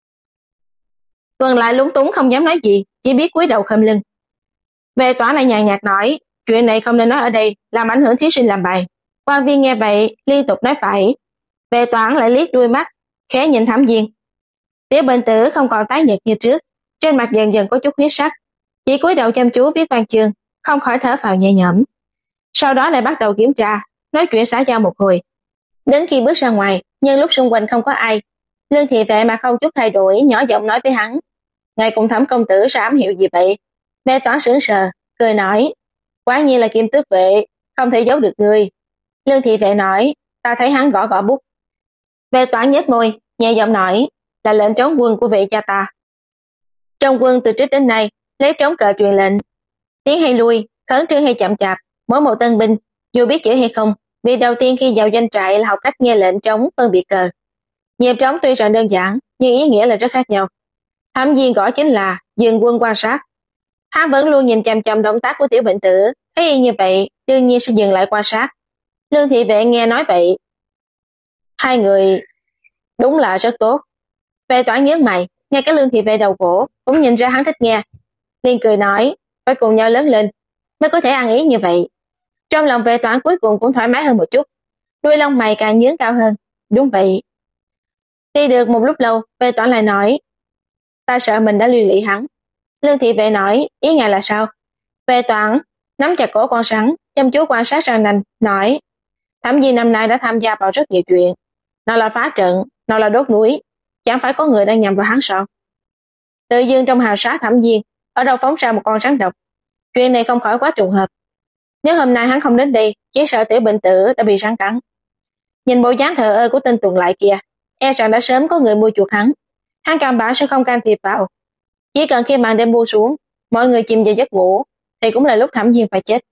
Tuần lại lúng túng không dám nói gì, chỉ biết cúi đầu khom lưng. Vệ Toản lại nhàn nhạt nói, chuyện này không nên nói ở đây, làm ảnh hưởng thí sinh làm bài. Quan viên nghe vậy, liên tục nói phải. Vệ Toản lại liếc đuôi mắt, khẽ nhìn Thẩm Viên. Tiểu Bệnh Tử không còn tái nhợt như trước, trên mặt dần dần có chút huyết sắc, chỉ cúi đầu chăm chú viết văn chương, không khỏi thở phào nhẹ nhõm. Sau đó lại bắt đầu kiểm tra, nói chuyện xã giao một hồi. Đến khi bước ra ngoài, nhưng lúc xung quanh không có ai, Lương Thị Vệ mà không chút thay đổi, nhỏ giọng nói với hắn, ngài cùng Thẩm công tử ra ám hiệu gì vậy? Vệ Toản sững sờ, cười nói, quả nhiên là Kim Tước Vệ, không thể giấu được ngươi. Lương Thị Vệ nói, ta thấy hắn gõ gõ bút. Vệ Toản nhếch môi, nhẹ giọng nói, là lệnh trống quân của vệ cha ta. Trong quân từ trước đến nay, lấy trống cờ truyền lệnh, tiến hay lui, khẩn trương hay chậm chạp, mỗi một tân binh, dù biết chữ hay không, việc đầu tiên khi vào doanh trại là học cách nghe lệnh trống phân biệt cờ. Nhịp trống tuy rằng đơn giản, nhưng ý nghĩa là rất khác nhau. Thẩm Viên gõ chính là dừng quân quan sát. Hắn vẫn luôn nhìn chằm chằm động tác của Tiểu Bệnh Tử, thấy y như vậy, đương nhiên sẽ dừng lại quan sát. Lương Thị Vệ nghe nói vậy, hai người đúng là rất tốt. Vệ Toản nhớ mày, ngay cả Lương Thị Vệ đầu gỗ cũng nhìn ra hắn thích nghe, liền cười nói, phải cùng nhau lớn lên mới có thể ăn ý như vậy. Trong lòng Vệ Toản cuối cùng cũng thoải mái hơn một chút, đuôi lông mày càng nhướng cao hơn. Đúng vậy. Đi được một lúc lâu, Vệ Toản lại nói, ta sợ mình đã liên lụy hắn. Lương Thị Vệ nói, ý ngài là sao? Vệ Toản nắm chặt cổ con rắn, chăm chú quan sát răng nanh, nói, Thẩm Viên năm nay đã tham gia vào rất nhiều chuyện, nào là phá trận, nào là đốt núi, chẳng phải có người đang nhằm vào hắn sao? Tự dưng trong hào sát Thẩm Viên, ở đâu phóng ra một con rắn độc. Chuyện này không khỏi quá trùng hợp. Nếu hôm nay hắn không đến đây, chỉ sợ Tiểu Bệnh Tử đã bị rắn cắn. Nhìn bộ dáng thờ ơ của tên Tuần lại kia, e rằng đã sớm có người mua chuộc hắn. Hắn căn bản sẽ không can thiệp vào. Chỉ cần khi màn đêm buông xuống, mọi người chìm vào giấc ngủ, thì cũng là lúc Thẩm Viên phải chết.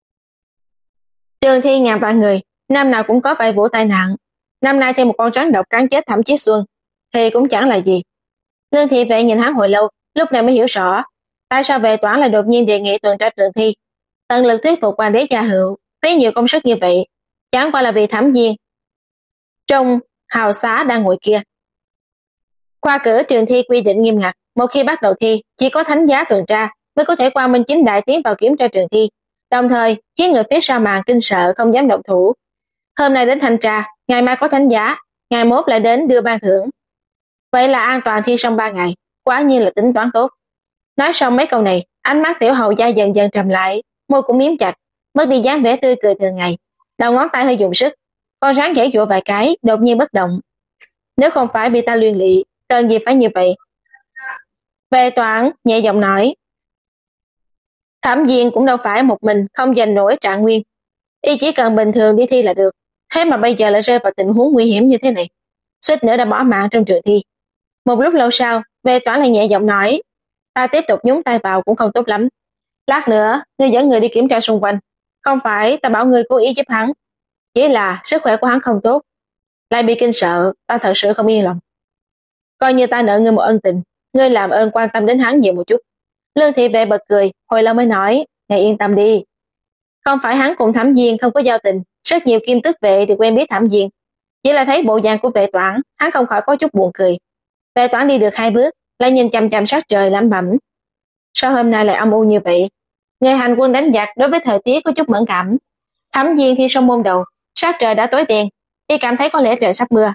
Trường thi ngàn vạn người, năm nào cũng có vài vụ tai nạn. Năm nay thêm một con rắn độc cắn chết Thẩm Chí Xuân, thì cũng chẳng là gì. Lương Thị Vệ nhìn hắn hồi lâu, lúc này mới hiểu rõ tại sao Vệ Toản lại đột nhiên đề nghị tuần tra trường thi, tận lực thuyết phục Hoàng đế Gia Hữu phí nhiều công sức như vậy, chẳng qua là vì Thẩm Viên trong hào xá đang ngồi kia. Khoa cử trường thi quy định nghiêm ngặt, một khi bắt đầu thi chỉ có thánh giá tuần tra, mới có thể quang minh chính đại tiến vào kiểm tra trường thi, đồng thời khiến người phía sau màn kinh sợ không dám động thủ. Hôm nay đến thanh tra, ngày mai có thánh giá, ngày mốt lại đến đưa ban thưởng. Vậy là an toàn thi xong 3 ngày, quả nhiên là tính toán tốt. Nói xong mấy câu này, ánh mắt tiểu hầu gia dần dần trầm lại, môi cũng miếm chặt, mất đi dáng vẻ tươi cười thường ngày, đầu ngón tay hơi dùng sức, con rắn giãy giụa vài cái, đột nhiên bất động. Nếu không phải bị ta luyện lị, cần gì phải như vậy? Về Toản nhẹ giọng nói, Thẩm Viên cũng đâu phải một mình không giành nổi trạng nguyên, y chỉ cần bình thường đi thi là được, thế mà bây giờ lại rơi vào tình huống nguy hiểm như thế này, suýt nữa đã bỏ mạng trong trường thi. Một lúc lâu sau, Về Toản lại nhẹ giọng nói, ta tiếp tục nhúng tay vào cũng không tốt lắm. Lát nữa, ngươi dẫn người đi kiểm tra xung quanh, không phải ta bảo ngươi cố ý giúp hắn, chỉ là sức khỏe của hắn không tốt, lại bị kinh sợ, ta thật sự không yên lòng. Coi như ta nợ ngươi một ân tình, ngươi làm ơn quan tâm đến hắn nhiều một chút. Lương thị vệ bật cười, hồi lâu mới nói, ngài yên tâm đi. Không phải hắn cùng Thẩm Viên không có giao tình, rất nhiều kim tước vệ đều quen biết Thẩm Viên. Chỉ là thấy bộ dạng của Vệ Toản, hắn không khỏi có chút buồn cười. Vệ Toản đi được 2 bước, lại nhìn chằm chằm sát trời lẩm bẩm. Sao hôm nay lại âm u như vậy? Người hành quân đánh giặc đối với thời tiết có chút mẫn cảm. Thẩm Viên thi xong môn đầu, sát trời đã tối đen, y cảm thấy có lẽ trời sắp mưa.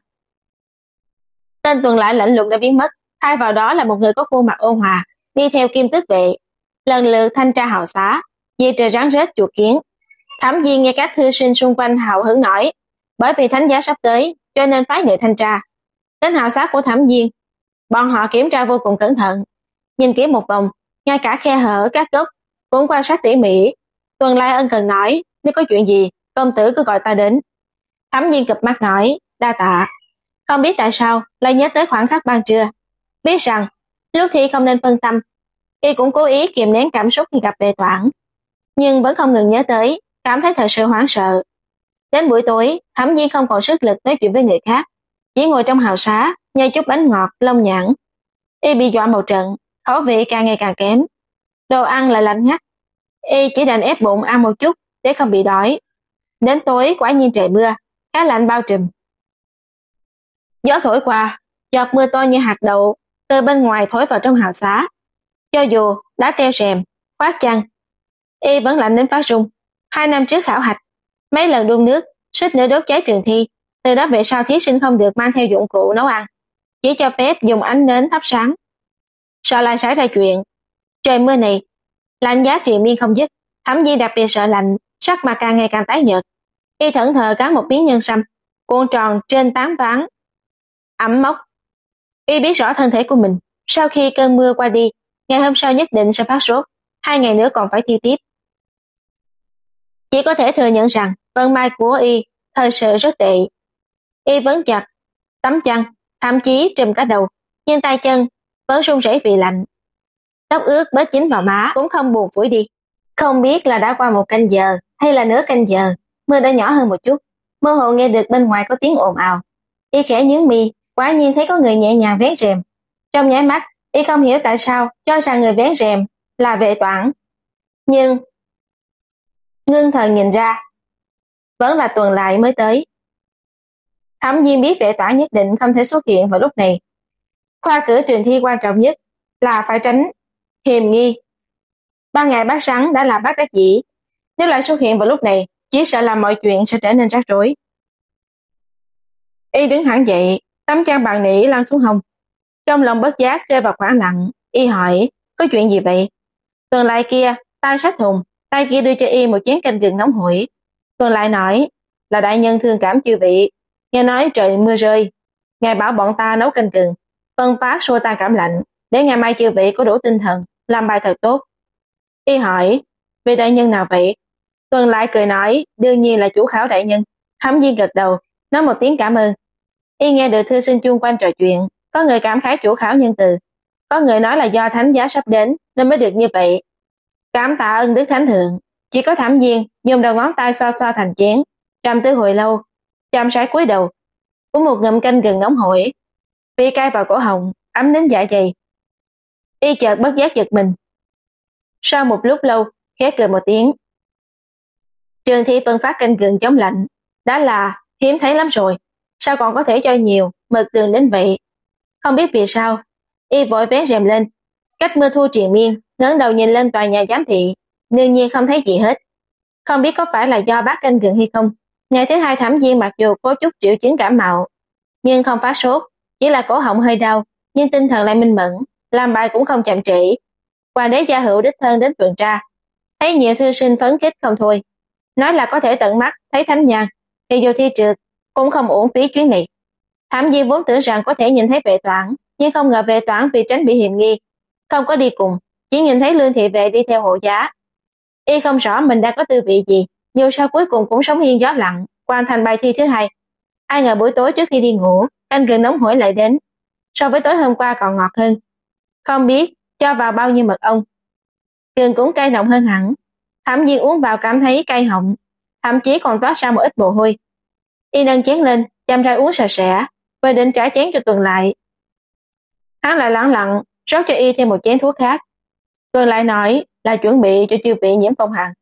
Tên tuần lại lạnh lùng đã biến mất, thay vào đó là một người có khuôn mặt ôn hòa, đi theo kim tước vệ, lần lượt thanh tra hào xá, vì trời rắn rết chuột kiến. Thẩm Viên nghe các thư sinh xung quanh hào hứng nói, bởi vì thánh giá sắp tới, cho nên phái người thanh tra. Đến hào xá của Thẩm Viên, bọn họ kiểm tra vô cùng cẩn thận, nhìn kỹ một vòng, ngay cả khe hở các gốc cũng quan sát tỉ mỉ. Tuần Lai ân cần nói, nếu có chuyện gì, công tử cứ gọi ta đến. Thẩm Viên cụp mắt nói, đa tạ. Không biết tại sao lại nhớ tới khoảnh khắc ban trưa, biết rằng lúc thi không nên phân tâm, y cũng cố ý kiềm nén cảm xúc khi gặp Vệ Toản, nhưng vẫn không ngừng nhớ tới, cảm thấy thật sự hoảng sợ. Đến buổi tối, Thẩm Viên không còn sức lực nói chuyện với người khác, chỉ ngồi trong hào xá nhai chút bánh ngọt lông nhãn. Y bị dọa một trận, khẩu vị càng ngày càng kém, đồ ăn lại lạnh ngắt, y chỉ đành ép bụng ăn một chút để không bị đói. Đến tối quả nhiên trời mưa, khá lạnh bao trùm. Gió thổi qua, giọt mưa to như hạt đậu từ bên ngoài thổi vào trong hào xá. Cho dù đã treo rèm, khoác chăn, y vẫn lạnh đến phát run. 2 năm trước khảo hạch, mấy lần đun nước, suýt nữa đốt cháy trường thi. Từ đó về sau thí sinh không được mang theo dụng cụ nấu ăn, chỉ cho phép dùng ánh nến thắp sáng. Sợ lại xảy ra chuyện. Trời mưa này, lạnh giá triền miên không dứt. Thẩm Viên đặc biệt sợ lạnh, sắc mặt càng ngày càng tái nhợt. Y thẫn thờ cắn một miếng nhân sâm, cuộn tròn trên tán ván ẩm mốc. Y biết rõ thân thể của mình, sau khi cơn mưa qua đi, ngày hôm sau nhất định sẽ phát sốt, 2 ngày nữa còn phải thi tiếp. Chỉ có thể thừa nhận rằng vận may của y thật sự rất tệ. Y vẫn chặt tấm chăn, thậm chí trùm cả đầu, nhưng tay chân vẫn run rẩy vì lạnh. Tóc ướt bết dính vào má cũng không buồn phủi đi. Không biết là đã qua 1 canh giờ hay là nửa canh giờ, mưa đã nhỏ hơn một chút, mơ hồ nghe được bên ngoài có tiếng ồn ào. Y khẽ nhướng mi, quả nhiên thấy có người nhẹ nhàng vén rèm. Trong nháy mắt, y không hiểu tại sao cho rằng người vén rèm là Vệ Toản, nhưng ngưng thần nhìn ra, vẫn là Tuần Lại mới tới. Thẩm Viên biết Vệ Toản nhất định không thể xuất hiện vào lúc này. Khoa cử trường thi quan trọng nhất là phải tránh hiềm nghi. 3 ngày bắt rắn đã là bất đắc dĩ, nếu lại xuất hiện vào lúc này, chỉ sợ làm mọi chuyện sẽ trở nên rắc rối. Y đứng hẳn dậy, tấm chăn bằng nỉ lăn xuống hông. Trong lòng bất giác rơi vào khoảng lặng, y hỏi, có chuyện gì vậy? Tuần Lại kia, tay xách thùng, tay kia đưa cho y một chén canh gừng nóng hổi. Tuần Lại nói, là đại nhân thương cảm chư vị, nghe nói trời mưa rơi, ngài bảo bọn ta nấu canh gừng, phân phát xua tan cảm lạnh, để ngày mai chư vị có đủ tinh thần, làm bài thật tốt. Y hỏi, vị đại nhân nào vậy? Tuần Lại cười nói, đương nhiên là chủ khảo đại nhân. Thẩm Viên gật đầu, nói một tiếng cảm ơn. Y nghe được thư sinh chung quanh trò chuyện, có người cảm khái chủ khảo nhân từ, có người nói là do thánh giá sắp đến nên mới được như vậy. Cảm tạ ân đức thánh thượng. Chỉ có Thẩm Viên dùng đầu ngón tay xoa xoa thành chén, trầm tư hồi lâu, chậm rãi cúi đầu, uống một ngụm canh gừng nóng hổi, vị cay vào cổ họng, ấm đến dạ dày. Y chợt bất giác giật mình. Sau một lúc lâu, khẽ cười một tiếng. Trường thi phân phát canh gừng chống lạnh đã là hiếm thấy lắm rồi, sao còn có thể cho nhiều mực đường đến vậy? Không biết vì sao, y vội vén rèm lên, cách mưa thu triền miên, ngẩng đầu nhìn lên tòa nhà giám thị, đương nhiên không thấy gì hết. Không biết có phải là do bác canh gừng hay không. Ngày thứ hai Thẩm Viên mặc dù có chút triệu chứng cảm mạo, nhưng không phát sốt, chỉ là cổ họng hơi đau, nhưng tinh thần lại minh mẫn, làm bài cũng không chậm trễ. Hoàng đế gia hữu đích thân đến tuần tra, thấy nhiều thư sinh phấn khích không thôi, nói là có thể tận mắt thấy thánh nhang, thì dù thi trượt cũng không uổng phí chuyến này. Thẩm Viên vốn tưởng rằng có thể nhìn thấy vệ toản, nhưng không ngờ vệ toản vì tránh bị hiềm nghi, không có đi cùng, chỉ nhìn thấy Lương thị vệ đi theo hộ giá. Y không rõ mình đã có tư vị gì, dù sao cuối cùng cũng sóng yên gió lặng, hoàn thành bài thi thứ hai. Ai ngờ buổi tối trước khi đi ngủ, canh gừng nóng hổi lại đến, so với tối hôm qua còn ngọt hơn. Không biết cho vào bao nhiêu mật ong, gừng cũng cay nồng hơn hẳn. Thẩm Viên uống vào cảm thấy cay họng, thậm chí còn toát ra một ít mồ hôi. Y nâng chén lên, chăm rãi uống sạch sẽ, vừa định trả chén cho Tuần Lại. Hắn lại lẳng lặng rót cho Y thêm một chén thuốc khác. Tuần Lại nói là chuẩn bị cho chư vị nhiễm phong hàn.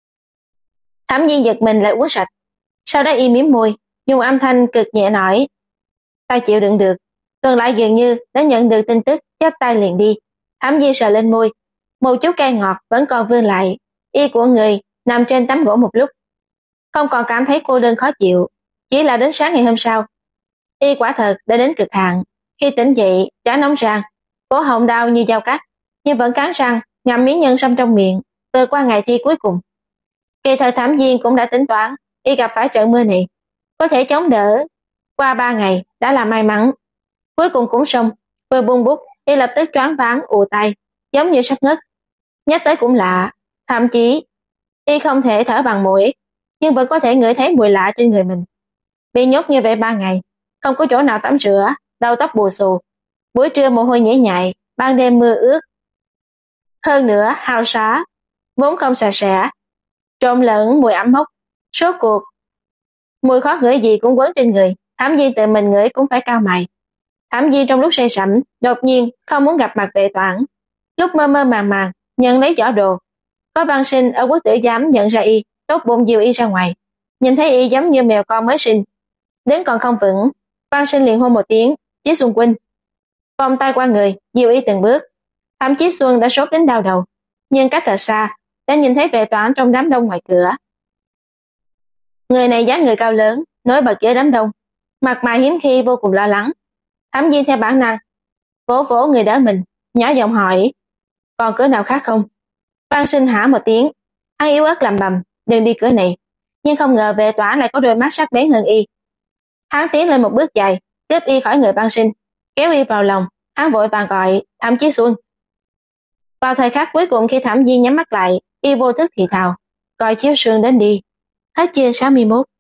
Thẩm Viên giật mình lại uống sạch, sau đó Y mím môi, dùng âm thanh cực nhẹ nói: "Ta chịu đựng được." Tuần Lại dường như đã nhận được tin tức, chắp tay liền đi. Thẩm Viên sờ lên môi, một chút cay ngọt vẫn còn vương lại. Y của người nằm trên tấm gỗ một lúc, không còn cảm thấy cô đơn khó chịu, chỉ là đến sáng ngày hôm sau, Y quả thật đã đến cực hạn. Khi tỉnh dậy, trán nóng rang, cổ họng đau như dao cắt, nhưng vẫn cắn răng ngậm miếng nhân sâm trong miệng, vượt qua ngày thi cuối cùng. Kỳ thời Thẩm Viên cũng đã tính toán, Y gặp phải trận mưa này, có thể chống đỡ qua 3 ngày đã là may mắn. Cuối cùng cũng xong, vừa buông bút, Y lập tức choáng váng ù tai, giống như sắp ngất. Nhắc tới cũng lạ, thậm chí Y không thể thở bằng mũi, nhưng vẫn có thể ngửi thấy mùi lạ trên người mình. Bị nhốt như vậy 3 ngày, không có chỗ nào tắm rửa, đầu tóc bù xù, buổi trưa mồ hôi nhễ nhại, ban đêm mưa ướt. Hơn nữa hao xá, vốn không sạch sẽ, trộn lẫn mùi ẩm mốc, rốt cuộc mùi khó ngửi gì cũng quấn trên người. Thẩm Viên tự mình ngửi cũng phải cau mày. Thẩm Viên trong lúc say sẩm, đột nhiên không muốn gặp mặt vệ toản. Lúc mơ mơ màng màng nhận lấy giỏ đồ, có văn sinh ở quốc tử giám nhận ra Y, tốt bụng dìu Y ra ngoài. Nhìn thấy Y giống như mèo con mới sinh, đứng còn không vững, văn sinh liền hô một tiếng: "Chí Xuân huynh." Vòng tay qua người, dìu Y từng bước. Thẩm Chí Xuân đã sốt đến đau đầu, nhưng cách thật xa đã nhìn thấy vệ toản trong đám đông ngoài cửa. Người này dáng người cao lớn, nổi bật giữa đám đông, mặt mày hiếm khi vô cùng lo lắng. Thẩm Viên theo bản năng vỗ vỗ người đỡ mình, nhỏ giọng hỏi: "Còn cửa nào khác không?" Văn sinh hả một tiếng, hắn yếu ớt lầm bầm: "Đừng đi cửa này." Nhưng không ngờ vệ toản lại có đôi mắt sắc bén hơn Y. Hắn tiến lên một bước dài, tiếp Y khỏi người văn sinh, kéo Y vào lòng. Hắn vội vàng gọi: "Thẩm Chí Xuân." Vào thời khắc cuối cùng khi Thẩm Viên nhắm mắt lại, Y vô thức thì thào: "Gọi Chiếu Sương đến đi." Hết chương 61.